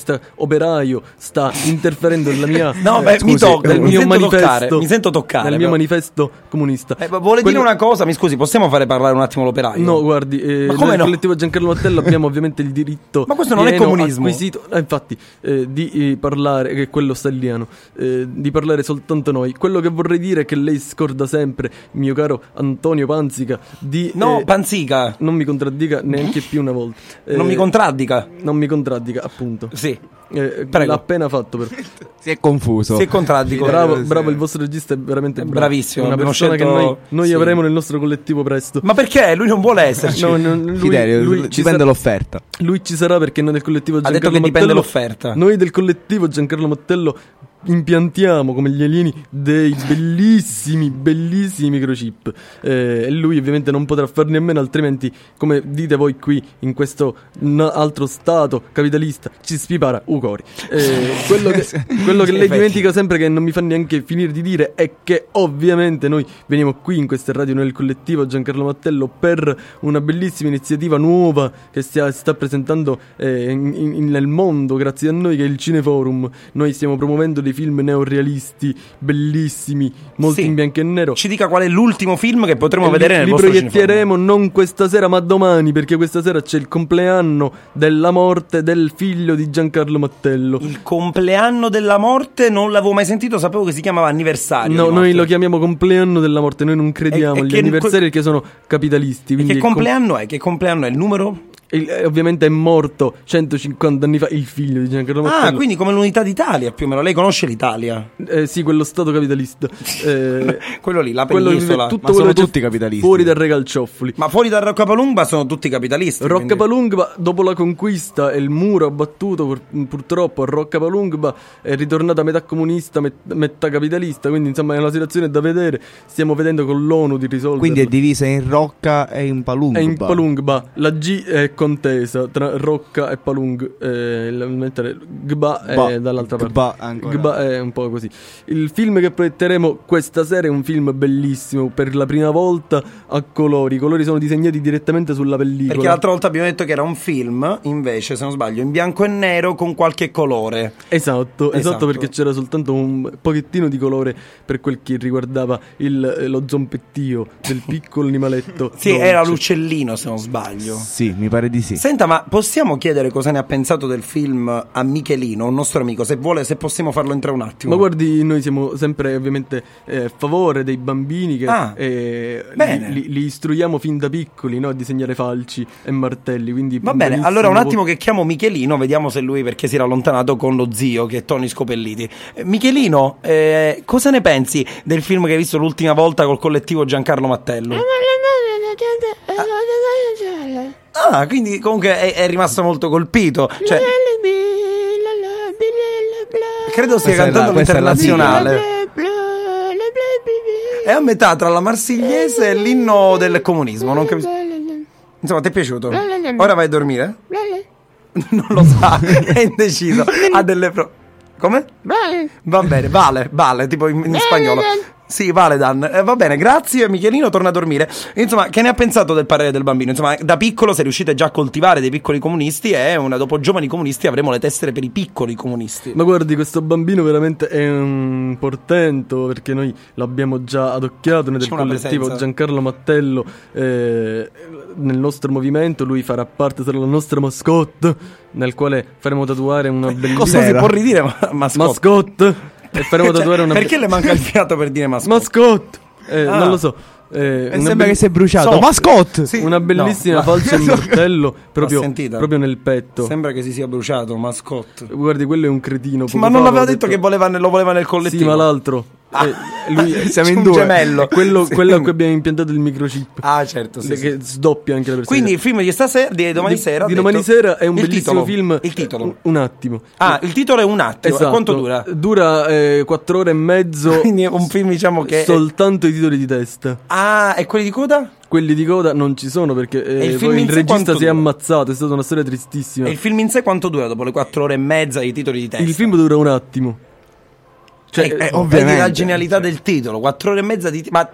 capitalista operaio sta interferendo nella mia No, eh, beh, mi scusi, tocca, nel mi mio sento manifesto, toccare, mi sento toccare, nel mio però. manifesto comunista. Eh, ma vuole Quello- dire una cosa? Mi scusi, possiamo fare parlare un attimo l'operaio? No, guardi, eh, Ma come nel no? collettivo Giancarlo Mattello abbiamo ovviamente il diritto. Ma questo non è pieno, comunismo. acquisito, eh, infatti, eh, di eh, parlare, che è quello stalliano, eh, di parlare soltanto noi. Quello che vorrei dire è che lei scorda sempre, mio caro Antonio Panzica, di. No, eh, Panzica. Non mi contraddica neanche più una volta. Non mi contraddica. Non mi contraddica, appunto. Sì. Eh, Prego. l'ha appena fatto però. Si è confuso. Si è contraddico. Bravo, Sì. bravo, il vostro regista è veramente È bravo. bravissimo, È una abbiamo persona scelto- che noi, noi sì. avremo nel nostro collettivo presto. Ma perché? Lui non vuole esserci. No, no, lui, Fidelio, lui ci dipende sarà- l'offerta. Lui ci sarà perché noi del collettivo Ha detto Giancarlo che dipende Mattello, l'offerta. Noi del collettivo Giancarlo Mattello impiantiamo come gli alieni dei bellissimi, bellissimi microchip. Eh, e lui ovviamente non potrà farne a meno, altrimenti, come dite voi qui in questo n- altro stato capitalista, ci spipara Ucori. Eh, quello che, quello che lei dimentica sempre, che non mi fa neanche finire di dire, è che ovviamente noi veniamo qui in queste radio, nel collettivo Giancarlo Mattello, per una bellissima iniziativa nuova che si sta presentando eh, in- in- nel mondo grazie a noi, che è il Cineforum. Noi stiamo promuovendo dei film neorealisti bellissimi, molti Sì. in bianco e nero. Ci dica qual è l'ultimo film che potremo E vedere li, nel li vostro proietteremo non questa sera ma domani, perché questa sera c'è il compleanno della morte del figlio di Giancarlo Mattello. Il compleanno della morte non l'avevo mai sentito, sapevo che si chiamava anniversario. No, di noi morte. lo chiamiamo compleanno della morte, noi non crediamo E- e agli che- anniversari perché sono capitalisti. E Quindi che il com- compleanno è? Che compleanno è il numero? il- eh, ovviamente è morto centocinquanta anni fa il figlio di Giancarlo Mattello. Ah, quindi come l'unità d'Italia più o meno. Lei conosce l'Italia? Eh, sì, quello stato capitalista. Eh, Quello lì, la quello che penisola. vive tutto Ma quello sono che c'è tutti capitalisti. fuori dal Regalciofoli. Ma fuori da Roccapalumba sono tutti capitalisti. quindi- Roccapalumba, dopo la conquista e il muro abbattuto, pur- purtroppo a Roccapalumba è ritornata metà comunista, met- metà capitalista, quindi insomma è una situazione da vedere. Stiamo vedendo con l'ONU di risolvere. Quindi è divisa in Rocca e in Palumba. È in Palungba, la G è contesa tra Rocca e Palung, eh, il- mentre Gba è Ba. dall'altra parte. Gba ancora. Gba è un po' così. Il film che proietteremo questa sera è un film bellissimo, per la prima volta a colori. I colori sono disegnati direttamente sulla pellicola. Perché l'altra volta abbiamo detto che era un film, invece, se non sbaglio, in bianco e nero con qualche colore. Esatto, esatto, Esatto. perché c'era soltanto un pochettino di colore per quel che riguardava il, eh, lo zompettio del piccolo animaletto. Sì, dolce. era l'uccellino, se non sbaglio. Sì, mi pare di sì. Senta, ma possiamo chiedere cosa ne ha pensato del film a Michelino, un nostro amico, se vuole, se possiamo farlo entrare un attimo. Ma guardi, noi siamo sempre ovviamente eh, a favore dei bambini che Ah, eh, bene. li, li- li istruiamo fin da piccoli, no? A disegnare falci e martelli. Quindi Va bene, benissimo. allora un attimo che chiamo Michelino, vediamo se lui, perché si era allontanato con lo zio che è Tony Scopelliti. Eh, Michelino, eh, cosa ne pensi del film che hai visto l'ultima volta col collettivo Giancarlo Mattello? Ah, quindi comunque è, è rimasto molto colpito. Cioè, credo stia Questa è la- cantando questa è la l'internazionale. È a metà tra la marsigliese e l'inno del comunismo, non capisco. Insomma, ti è piaciuto? Ora vai a dormire? Non lo sa, è indeciso. Ha delle pro... Come? Va bene, vale, vale, tipo in, in spagnolo. Sì, vale Dan. Eh, va bene, grazie Michelino, torna a dormire. Insomma, che ne ha pensato del parere del bambino? Insomma, da piccolo se riuscite già a coltivare dei piccoli comunisti e una, dopo giovani comunisti avremo le tessere per i piccoli comunisti. Ma guardi, questo bambino veramente è un portento, perché noi l'abbiamo già adocchiato nel C'è una collettivo presenza. Giancarlo Mattello, eh, nel nostro movimento. Lui farà parte, sarà la nostra mascotte, nel quale faremo tatuare una bellissima... Cosa si può ridire ma- mascotte? Mascotte. E faremo Cioè, tatuare una perché le manca il fiato per dire mascotte? Mascotte. Eh, Ah. Non lo so. Eh, una sembra be- che si è bruciato. So- Mascotte! Sì. Una bellissima No, falce e ma- martello proprio, L'ho sentita. proprio nel petto. Sembra che si sia bruciato, mascotte. Guardi, quello è un cretino. poco Ma non fa l'aveva avevo detto che voleva, lo voleva nel collettivo? Sì, ma l'altro. Eh, lui Siamo in un due. gemello. quello, Sì. quello a cui abbiamo impiantato il microchip. Ah, certo, sì, che sì. sdoppia anche la persona. Quindi il film di stasera, di domani di, sera. di ha domani detto- sera è un il bellissimo titolo. film. Il titolo. Un, un attimo. Ah, il titolo è un attimo. Esatto. E quanto dura? Dura eh, quattro ore e mezzo. Quindi è un film, diciamo che. Soltanto i titoli di testa. Ah, e quelli di coda? Quelli di coda non ci sono perché eh, E il poi film il in sé regista quanto si è dura? ammazzato. È stata una storia tristissima. E il film in sé quanto dura dopo le quattro ore e mezza di titoli di testa? Il film dura un attimo. Cioè, eh, eh, ovviamente. vedi la genialità del titolo, quattro ore e mezza di ti- ma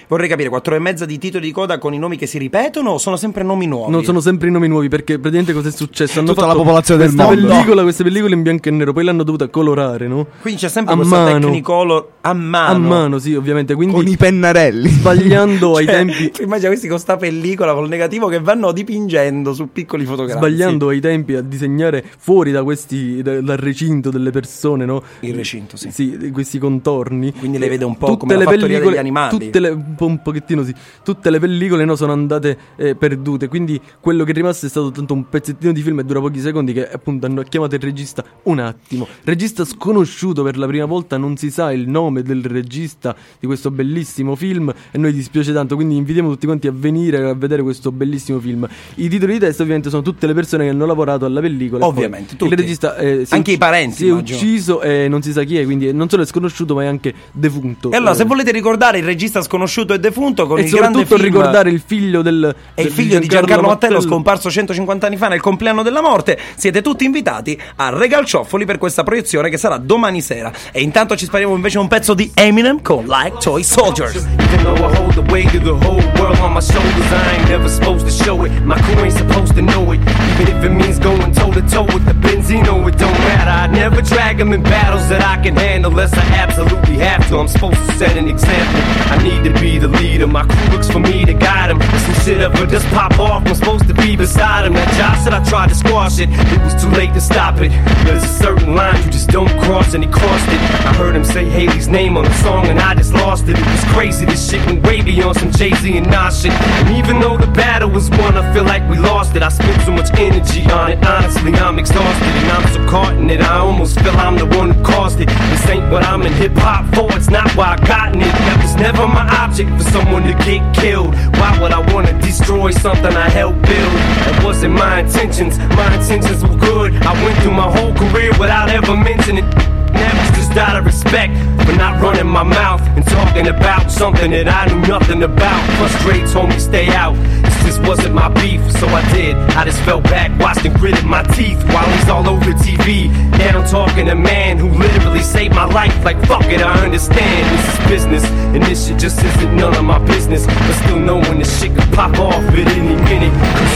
Vorrei capire, quattro e mezza di titoli di coda con i nomi che si ripetono o sono sempre nomi nuovi? Non sono sempre i nomi nuovi, perché praticamente cosa è successo? Hanno Tutta fatto la popolazione del questa mondo. pellicola, queste pellicole in bianco e nero, poi l'hanno dovuta colorare, no? Quindi c'è sempre a questo mano. Technicolor a mano. A mano, sì, ovviamente. Quindi Con i pennarelli. sbagliando ai Cioè, tempi. tu immagina questi con sta pellicola col negativo che vanno dipingendo su piccoli fotogrammi. Sbagliando ai tempi a disegnare fuori da questi da- dal recinto delle persone, no? Il recinto, sì. Sì, questi contorni. Quindi le vede un po' Tutte come le la fattoria pellicole- degli animali. Tutte le, un, po', un pochettino sì. Tutte le pellicole no, sono andate eh, perdute. Quindi quello che è rimasto è stato tanto un pezzettino di film e dura pochi secondi, che appunto hanno chiamato il regista un attimo. Regista sconosciuto per la prima volta, non si sa il nome del regista di questo bellissimo film e noi dispiace tanto, quindi invitiamo tutti quanti a venire a vedere questo bellissimo film. I titoli di testa ovviamente sono tutte le persone che hanno lavorato alla pellicola. Ovviamente, Poi tutti. il regista eh, si è Anche i ucc- parenti, si è immagino. ucciso e non si sa chi è, quindi non solo è sconosciuto ma è anche defunto. E allora, Eh, se volete ricordare il regista sconosciuto e defunto con e il grande soprattutto film ricordare il figlio del e il del- figlio di Giancarlo Mattello, scomparso centocinquanta anni fa nel compleanno della morte, siete tutti invitati a Regal Cioffoli per questa proiezione che sarà domani sera. E intanto ci spariamo invece un pezzo di Eminem con Like Toy Soldiers. Even though I hold the weight of the whole world on my shoulders, I ain't never supposed to show it. My crew ain't supposed to know it. Even if it means going toe to toe with the Benzino, it don't matter. I never drag them in battles that I can handle unless I absolutely have to. I'm supposed to set an example. I need to be the leader. My crew looks for me to guide them. Some shit ever just pop off. I'm supposed to be beside him. That Josh said I tried to squash it. It was too late to stop it. There's a certain line you just don't cross, and he crossed it. I heard him say Haley's name on the song, and I just lost it. It was crazy. This shit went way beyond some Jay-Z and Nas shit. And even though the battle was won, I feel like we lost it. I spent so much energy on it. Honestly, I'm exhausted, and I'm so caught in it. I almost feel I'm the one who caused it. This ain't what I'm in hip-hop for. It's not why I gotten it. That was never my object, for someone to get killed. Why would I want to destroy something I helped build? That wasn't my intentions. My intentions were good. I went through my whole career without ever mentioning it. That was just out of respect for not running my mouth and talking about something that I knew nothing about. Frustrated told me stay out. This just wasn't my beef, so I did. I just fell back, watched and gritted my teeth while he's all over T V. Down talking to a man who literally saved my life. Like fuck it, I understand this is business, and this shit just isn't none of my business. But still knowing this shit could pop off at any minute.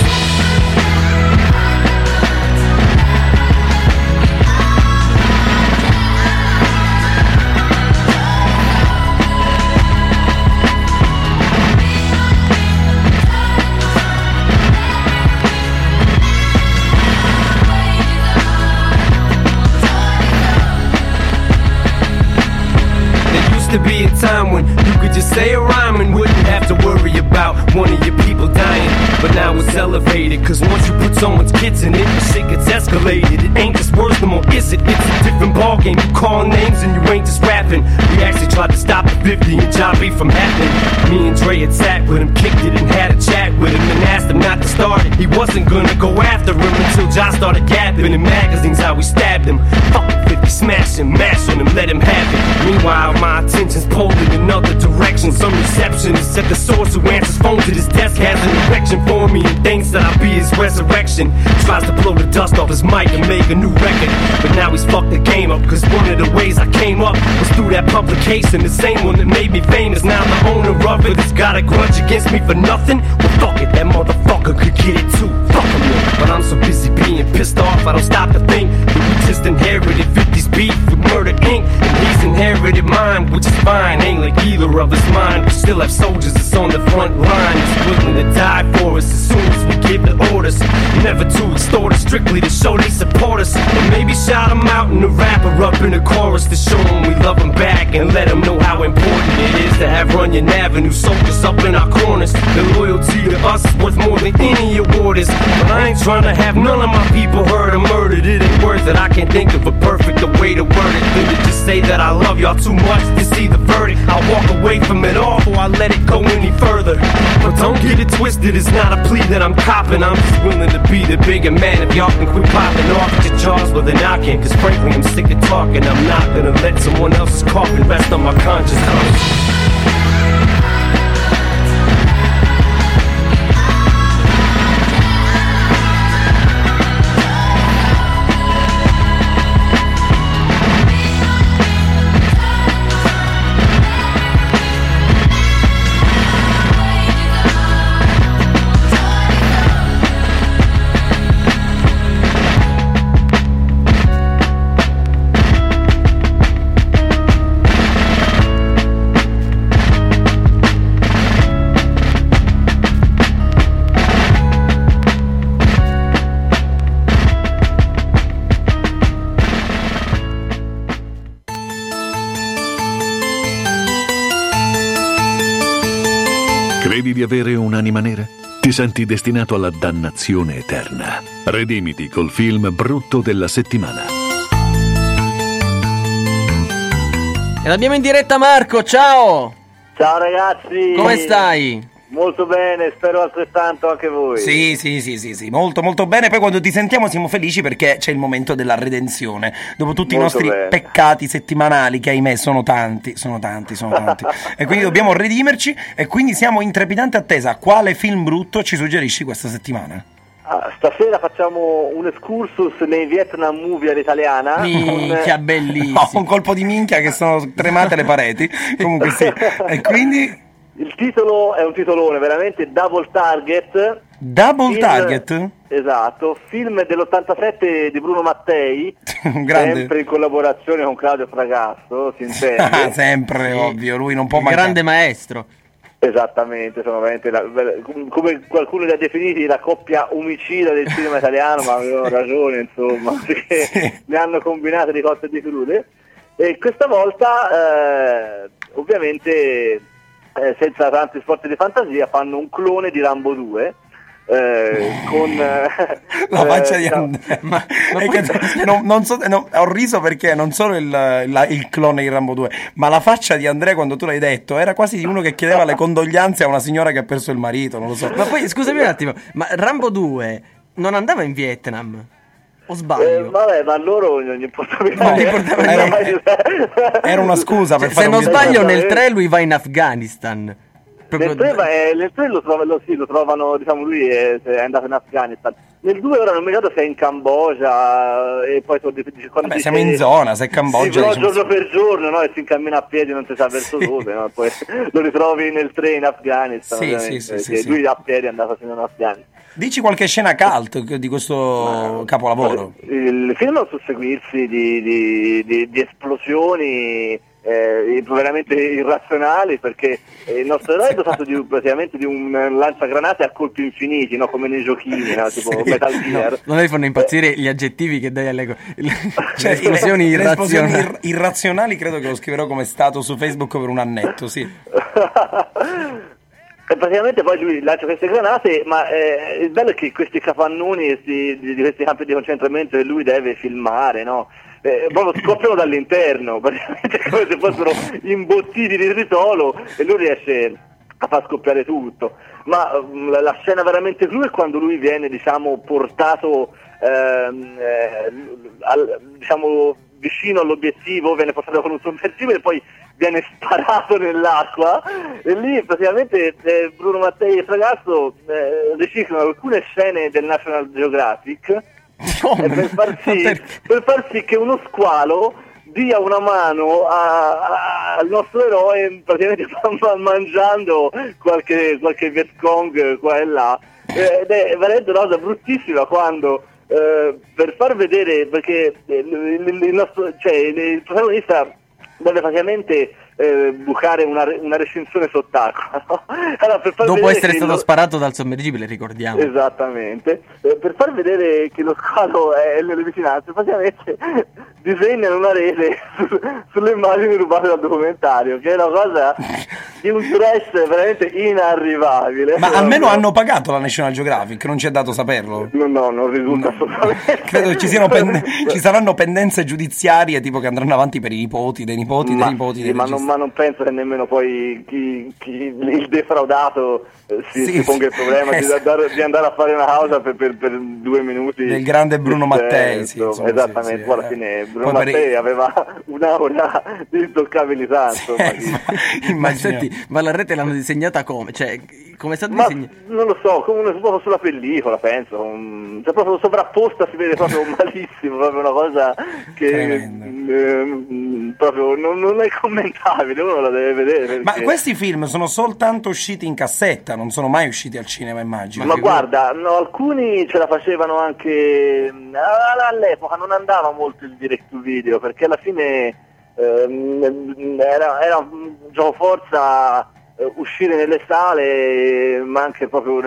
To be a time when you could just say a rhyme and wouldn't have to worry about one of your people dying. But now it's elevated, cause once you put someone's kids in it, shit gets escalated. It ain't just words no more, is it? It's a different ballgame. You call names and you ain't just rapping. We actually tried to stop the fifty and John B from happening. Me and Dre had sat with him, kicked it and had a chat with him and asked him not to start it. He wasn't gonna go after him until John started gapping in magazines how we stabbed him. Fuck fifty, smash him, mash on him, let him have it. Meanwhile, my attention's pulled in another direction. Some receptionist at the source who answers phones at his desk has an erection for me and thinks that I'll be his resurrection. Tries to blow the dust off his mic and make a new record, but now he's fucked the game up, cause one of the ways I came up was through that publication, the same one that made me famous. Now I'm the owner of it. He's got a grudge against me for nothing. Well fuck it, that motherfucker could get it too. Fuck him, yeah. But I'm so busy being pissed off I don't stop to think that we just inherited fifties beef with Murder Incorporated. And he's inherited mine, which is fine. Ain't like either of us mine. We still have soldiers that's on the front line, that's willing to die for us as soon as we give the orders. Never to extort us, strictly to show they support us. And maybe shout them out in the rapper up in the chorus to show them we love them back and let them know how important it is to have Runyon Avenue soldiers up in our corners. Their loyalty to us is worth more than any award is. But I ain't trying to have none of my people hurt or murdered. It ain't worth it. I can't think of a perfect way to word it than to just say that I love y'all too much to see the verdict. I'll walk away from it all before I let it go any further. But don't get it twisted, it's not a plea that I'm copping. I'm just willing to be the bigger man. If y'all can quit popping off at your jaws, well then I can. Cause frankly I'm sick of talking. I'm not gonna let someone else's coffin rest on my conscience. Temevi di avere un'anima nera? Ti senti destinato alla dannazione eterna. Redimiti col film brutto della settimana. E l'abbiamo in diretta Marco, ciao! Ciao ragazzi! Come stai? Molto bene, spero altrettanto anche voi. Sì, sì, sì, sì, sì, molto molto bene. Poi quando ti sentiamo siamo felici perché c'è il momento della redenzione. Dopo tutti Molto i nostri bene. peccati settimanali, che ahimè sono tanti, sono tanti, sono tanti. E quindi dobbiamo redimerci e quindi siamo in trepidante attesa. Quale film brutto ci suggerisci questa settimana? Ah, stasera facciamo un excursus nei Vietnam movie all'italiana. Minchia, bellissimo. No, un colpo di minchia che sono tremate le pareti. Comunque sì. E quindi... Il titolo è un titolone, veramente Double Target. Double film, Target? Esatto, film dell'ottantasette di Bruno Mattei, Grande. sempre in collaborazione con Claudio Fragasso, si intende. Ah, sempre, ovvio, lui non può Il mancare. grande maestro. Esattamente, sono veramente la- come qualcuno li ha definiti la coppia omicida del cinema italiano, ma avevano ragione, insomma, perché ne hanno combinate di cotte e di crude. E questa volta eh, ovviamente eh, senza tanti sforzi di fantasia fanno un clone di Rambo due eh, con eh, La faccia eh, di no, Andrea, ma, è che non, non so, no, ho riso perché non solo il, la- il clone di Rambo due, ma la faccia di Andrea quando tu l'hai detto era quasi di uno che chiedeva le condoglianze a una signora che ha perso il marito, non lo so. Ma poi scusami un attimo, ma Rambo due non andava in Vietnam? O eh, sbaglio? vabbè, ma a loro non gli importava Non gli importava niente. Era una scusa per Se fare non un sbaglio viaggio. nel tre lui va in Afghanistan. Nel tre, va- eh, nel tre lo, trova- lo- sì, lo trovano, diciamo, lui è, è andato in Afghanistan. Nel due ora non mi ricordo se è in Cambogia e poi so- dice- quando Vabbè, dice- siamo in zona, se è Cambogia, Sì, però diciamo giorno per giorno, no? E si incammina a piedi, non si sa verso dove, no? Poi lo ritrovi nel tre in Afghanistan, Sì, ovviamente, sì, sì, sì, perché sì. lui a piedi è andato fino in Afghanistan. Dici qualche scena cult di questo capolavoro? Il film è un susseguirsi di, di, di, di esplosioni eh, veramente irrazionali, perché eh, il nostro eroe è dotato di, praticamente di un lanciagranate a colpi infiniti, no? Come nei giochini, no? Tipo Sì. Metal Gear. No, non mi fanno impazzire gli aggettivi che dai alle co- le Cioè, esplosioni le- le esplosioni irrazionali. ir- irrazionali credo che lo scriverò come stato su Facebook per un annetto, sì. E praticamente poi lui lancia queste granate, ma eh, il bello è che questi capannoni questi- di, di questi campi di concentramento che lui deve filmare, no? Eh, proprio scoppiano dall'interno, praticamente come se fossero imbottiti di tritolo, e lui riesce a far scoppiare tutto. Ma mm, la, la scena veramente clou è quando lui viene, diciamo, portato ehm, eh, al- diciamo, vicino all'obiettivo, viene portato con un sommergibile e poi viene sparato nell'acqua, e lì praticamente eh, Bruno Mattei e Fragasso eh, riciclano alcune scene del National Geographic eh, per, far sì, per far sì che uno squalo dia una mano a- a- al nostro eroe praticamente man- mangiando qualche, qualche Viet Cong qua e là. Eh, ed è veramente una cosa bruttissima quando eh, per far vedere, perché eh, il, il- il nostro, cioè, il, il protagonista deve praticamente eh, bucare una, re- una recinzione sott'acqua, no? Allora, per far Dopo vedere essere che stato lo- sparato dal sommergibile, ricordiamo. Esattamente. Eh, per far vedere che lo squalo è nelle vicinanze, praticamente disegnano una rete su- sulle immagini rubate dal documentario, che è una cosa di un trash veramente inarrivabile. Ma No, almeno no. hanno pagato la National Geographic, non ci è dato saperlo. No, no, non risulta assolutamente. Credo ci, siano pen- ci saranno pendenze giudiziarie tipo che andranno avanti per i nipoti, dei nipoti, Ma, dei nipoti. sì, dei ma, non, registi. ma non penso che nemmeno poi chi, chi- il defraudato eh, si, Sì, si ponga il sì. problema di, Esatto. andare, di andare a fare una causa per, per- per due minuti. Del grande Bruno di Mattei, sì, senso. insomma, Esattamente, sì, sì, poi alla eh. fine Bruno Poi per i- Mattei aveva un'aura di intoccabilità, insomma. Ma senti, ma la rete l'hanno disegnata come? Cioè, come è stata Ma disegnata? non lo so, come un- proprio sulla pellicola, penso. un- Cioè, proprio sovrapposta si vede proprio malissimo, proprio una cosa che ehm, proprio non, non è commentabile, uno la deve vedere. Ma perché- questi film sono soltanto usciti in cassetta, non sono mai usciti al cinema, immagino. Ma guarda, no, alcuni ce la facevano anche mh, a- all'epoca, non andava molto il direct to video, perché alla fine ehm, era, era un gioco forza eh, uscire nelle sale, ma anche proprio ne-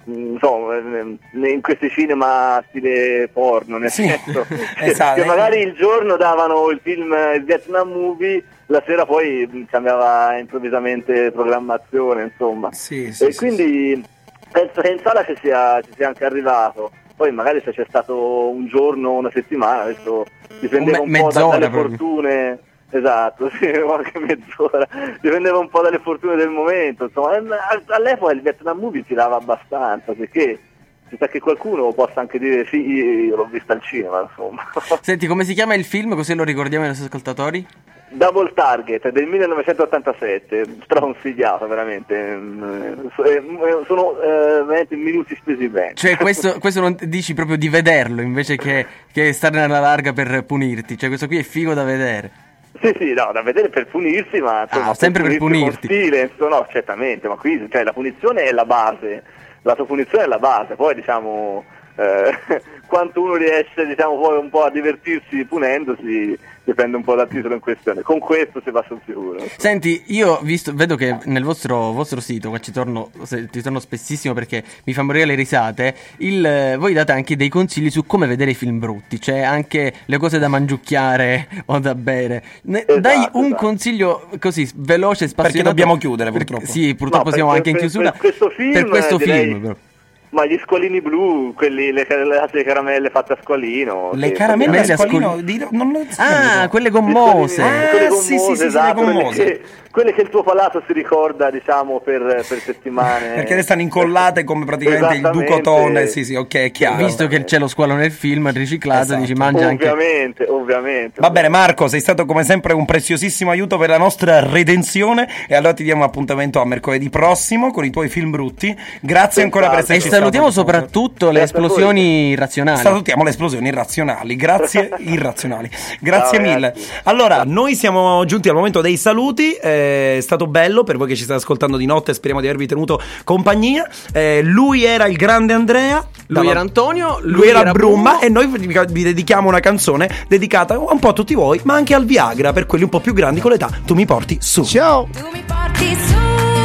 insomma, in questi cinema stile porno, nel Sì, senso esatto. che magari il giorno davano il film, il Vietnam Movie, la sera poi cambiava improvvisamente programmazione, insomma. Sì, sì, e sì, quindi penso che in sala ci sia, ci sia anche arrivato. Poi magari se c'è stato un giorno, una settimana, adesso dipendeva un, me- po' da- mezz'ora dalle proprio. fortune. Esatto, sì, qualche mezz'ora, dipendeva un po' dalle fortune del momento, insomma. All'epoca il Vietnam Movie tirava abbastanza, perché si sa che qualcuno possa anche dire sì, io l'ho vista al cinema, insomma. Senti, come si chiama il film, così lo ricordiamo ai nostri ascoltatori? Double Target del millenovecentottantasette, straconsigliato veramente. Mm, eh, sono eh, veramente minuti spesi bene. Cioè questo, questo non dici proprio di vederlo invece che, che stare nella larga per punirti, cioè questo qui è figo da vedere. Sì, sì, no, da vedere per punirsi, ma insomma, Ah, sempre per punirti. Con stile, insomma, no, certamente, ma qui cioè, la punizione è la base, la tua punizione è la base, poi diciamo eh, quanto uno riesce, diciamo, poi un po' a divertirsi punendosi dipende un po' dal titolo in questione. Con questo si va sul sicuro. Senti, io visto, vedo che nel vostro, vostro sito, qua ci torno, se- ci torno spessissimo perché mi fa morire le risate, il, eh, voi date anche dei consigli su come vedere i film brutti, cioè anche le cose da mangiucchiare o da bere. Ne- Esatto, dai un esatto. consiglio così veloce, spassionato. Perché dobbiamo chiudere, Perché- purtroppo. sì, purtroppo No, siamo per- anche in per- chiusura. per questo film, Per questo direi- film, però. Ma gli squalini blu, quelli, le, le latte di caramelle fatte a squalino. Le che- caramelle Quelle a a squalino, scoli- di- non lo Ah, quelle Gli gommose. squalini- Ah, quelle sì, sì, gommose, sì, sì, le esatto, quelle gommose. che, quelle che il tuo palato si ricorda, diciamo, per, per settimane. Perché restano incollate come praticamente il Esattamente. Ducotone. Sì, sì, ok, è chiaro. Visto che c'è lo squalo nel film, riciclato, Esatto. dici mangia anche. Ovviamente, ovviamente. Va bene Marco, sei stato come sempre un preziosissimo aiuto per la nostra redenzione e allora ti diamo appuntamento a mercoledì prossimo con i tuoi film brutti. Grazie ancora per E esserci salutiamo stato. soprattutto le Grazie a voi. esplosioni irrazionali. Salutiamo le esplosioni irrazionali, grazie irrazionali, grazie Ciao, mille. ragazzi. Allora, noi siamo giunti al momento dei saluti, eh, è stato bello per voi che ci state ascoltando di notte, speriamo di avervi tenuto compagnia. Eh, lui era il grande Andrea, Lui dalla- era Antonio, lui, lui era, era Brumma e noi vi, vi dedichiamo una canzone dedicata un po' a tutti voi, ma anche al Viagra per quelli un po' più grandi con l'età. Tu mi porti su. Ciao. Tu mi porti su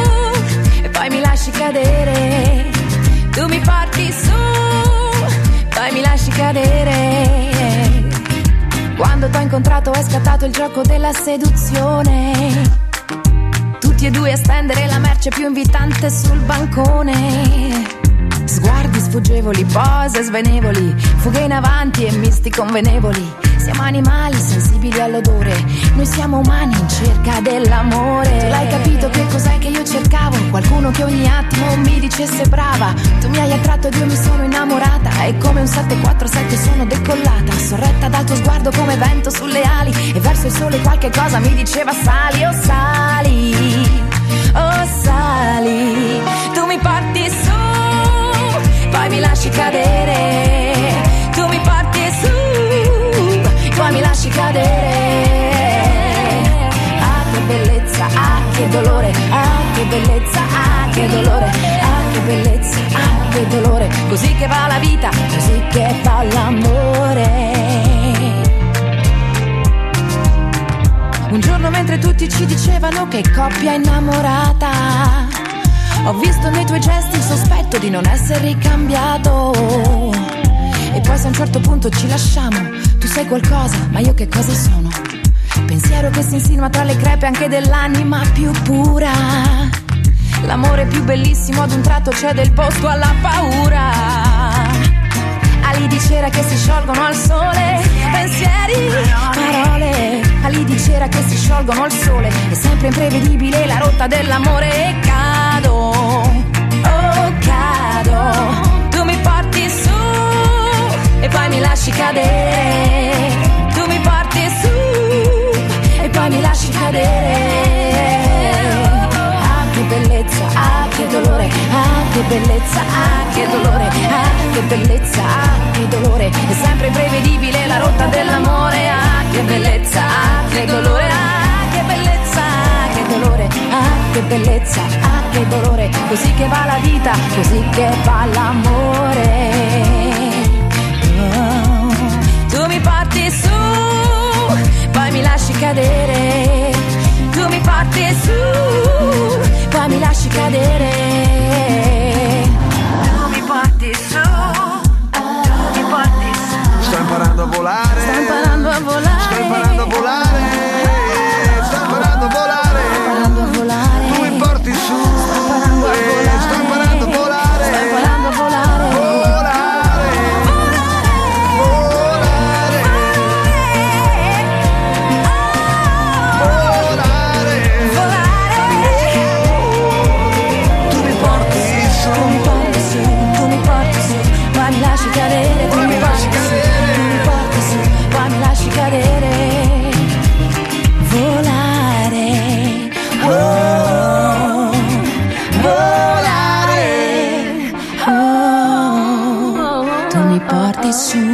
e poi mi lasci cadere. Tu mi porti su, poi mi lasci cadere. Quando t'ho incontrato è scattato il gioco della seduzione. Tutti e due a stendere la merce più invitante sul bancone. Sguardi sfuggevoli, pose svenevoli, fughe in avanti e misti convenevoli. Siamo animali sensibili all'odore, noi siamo umani in cerca dell'amore. Tu l'hai capito che cos'è che io cercavo? Qualcuno che ogni attimo mi dicesse brava. Tu mi hai attratto ed io mi sono innamorata. E come un sette quattro sette sono decollata, sorretta dal tuo sguardo come vento sulle ali. E verso il sole qualche cosa mi diceva sali, oh sali, oh sali. Tu mi porti su, poi mi lasci cadere. Tu mi porti su, poi mi lasci cadere. Ah che bellezza, ah che dolore, ah che bellezza, ah che dolore, ah che bellezza, ah che dolore. Così che va la vita, così che va l'amore. Un giorno mentre tutti ci dicevano che coppia innamorata, ho visto nei tuoi gesti il sospetto di non essere ricambiato. E poi se a un certo punto ci lasciamo, tu sei qualcosa, ma io che cosa sono? Pensiero che si insinua tra le crepe anche dell'anima più pura. L'amore più bellissimo ad un tratto cede il posto alla paura. Ali di cera che si sciolgono al sole, pensieri, parole. Ali di cera che si sciolgono al sole, è sempre imprevedibile la rotta dell'amore. E cado, oh cado. Tu mi porti su e poi mi lasci cadere. Tu mi porti su e poi mi lasci cadere. Ah che bellezza, ah che dolore, ah che bellezza, ah che dolore, ah che bellezza, ah che dolore. È sempre imprevedibile la rotta dell'amore. Ah che bellezza, ah che dolore, ah che bellezza, ah che dolore, ah che bellezza, ah che dolore. Così che va la vita, così che va l'amore. Oh, tu mi porti su, poi mi lasci cadere. Tu mi porti su, poi mi lasci cadere. Tu mi cadere, volare, oh, volare, oh, tu mi porti su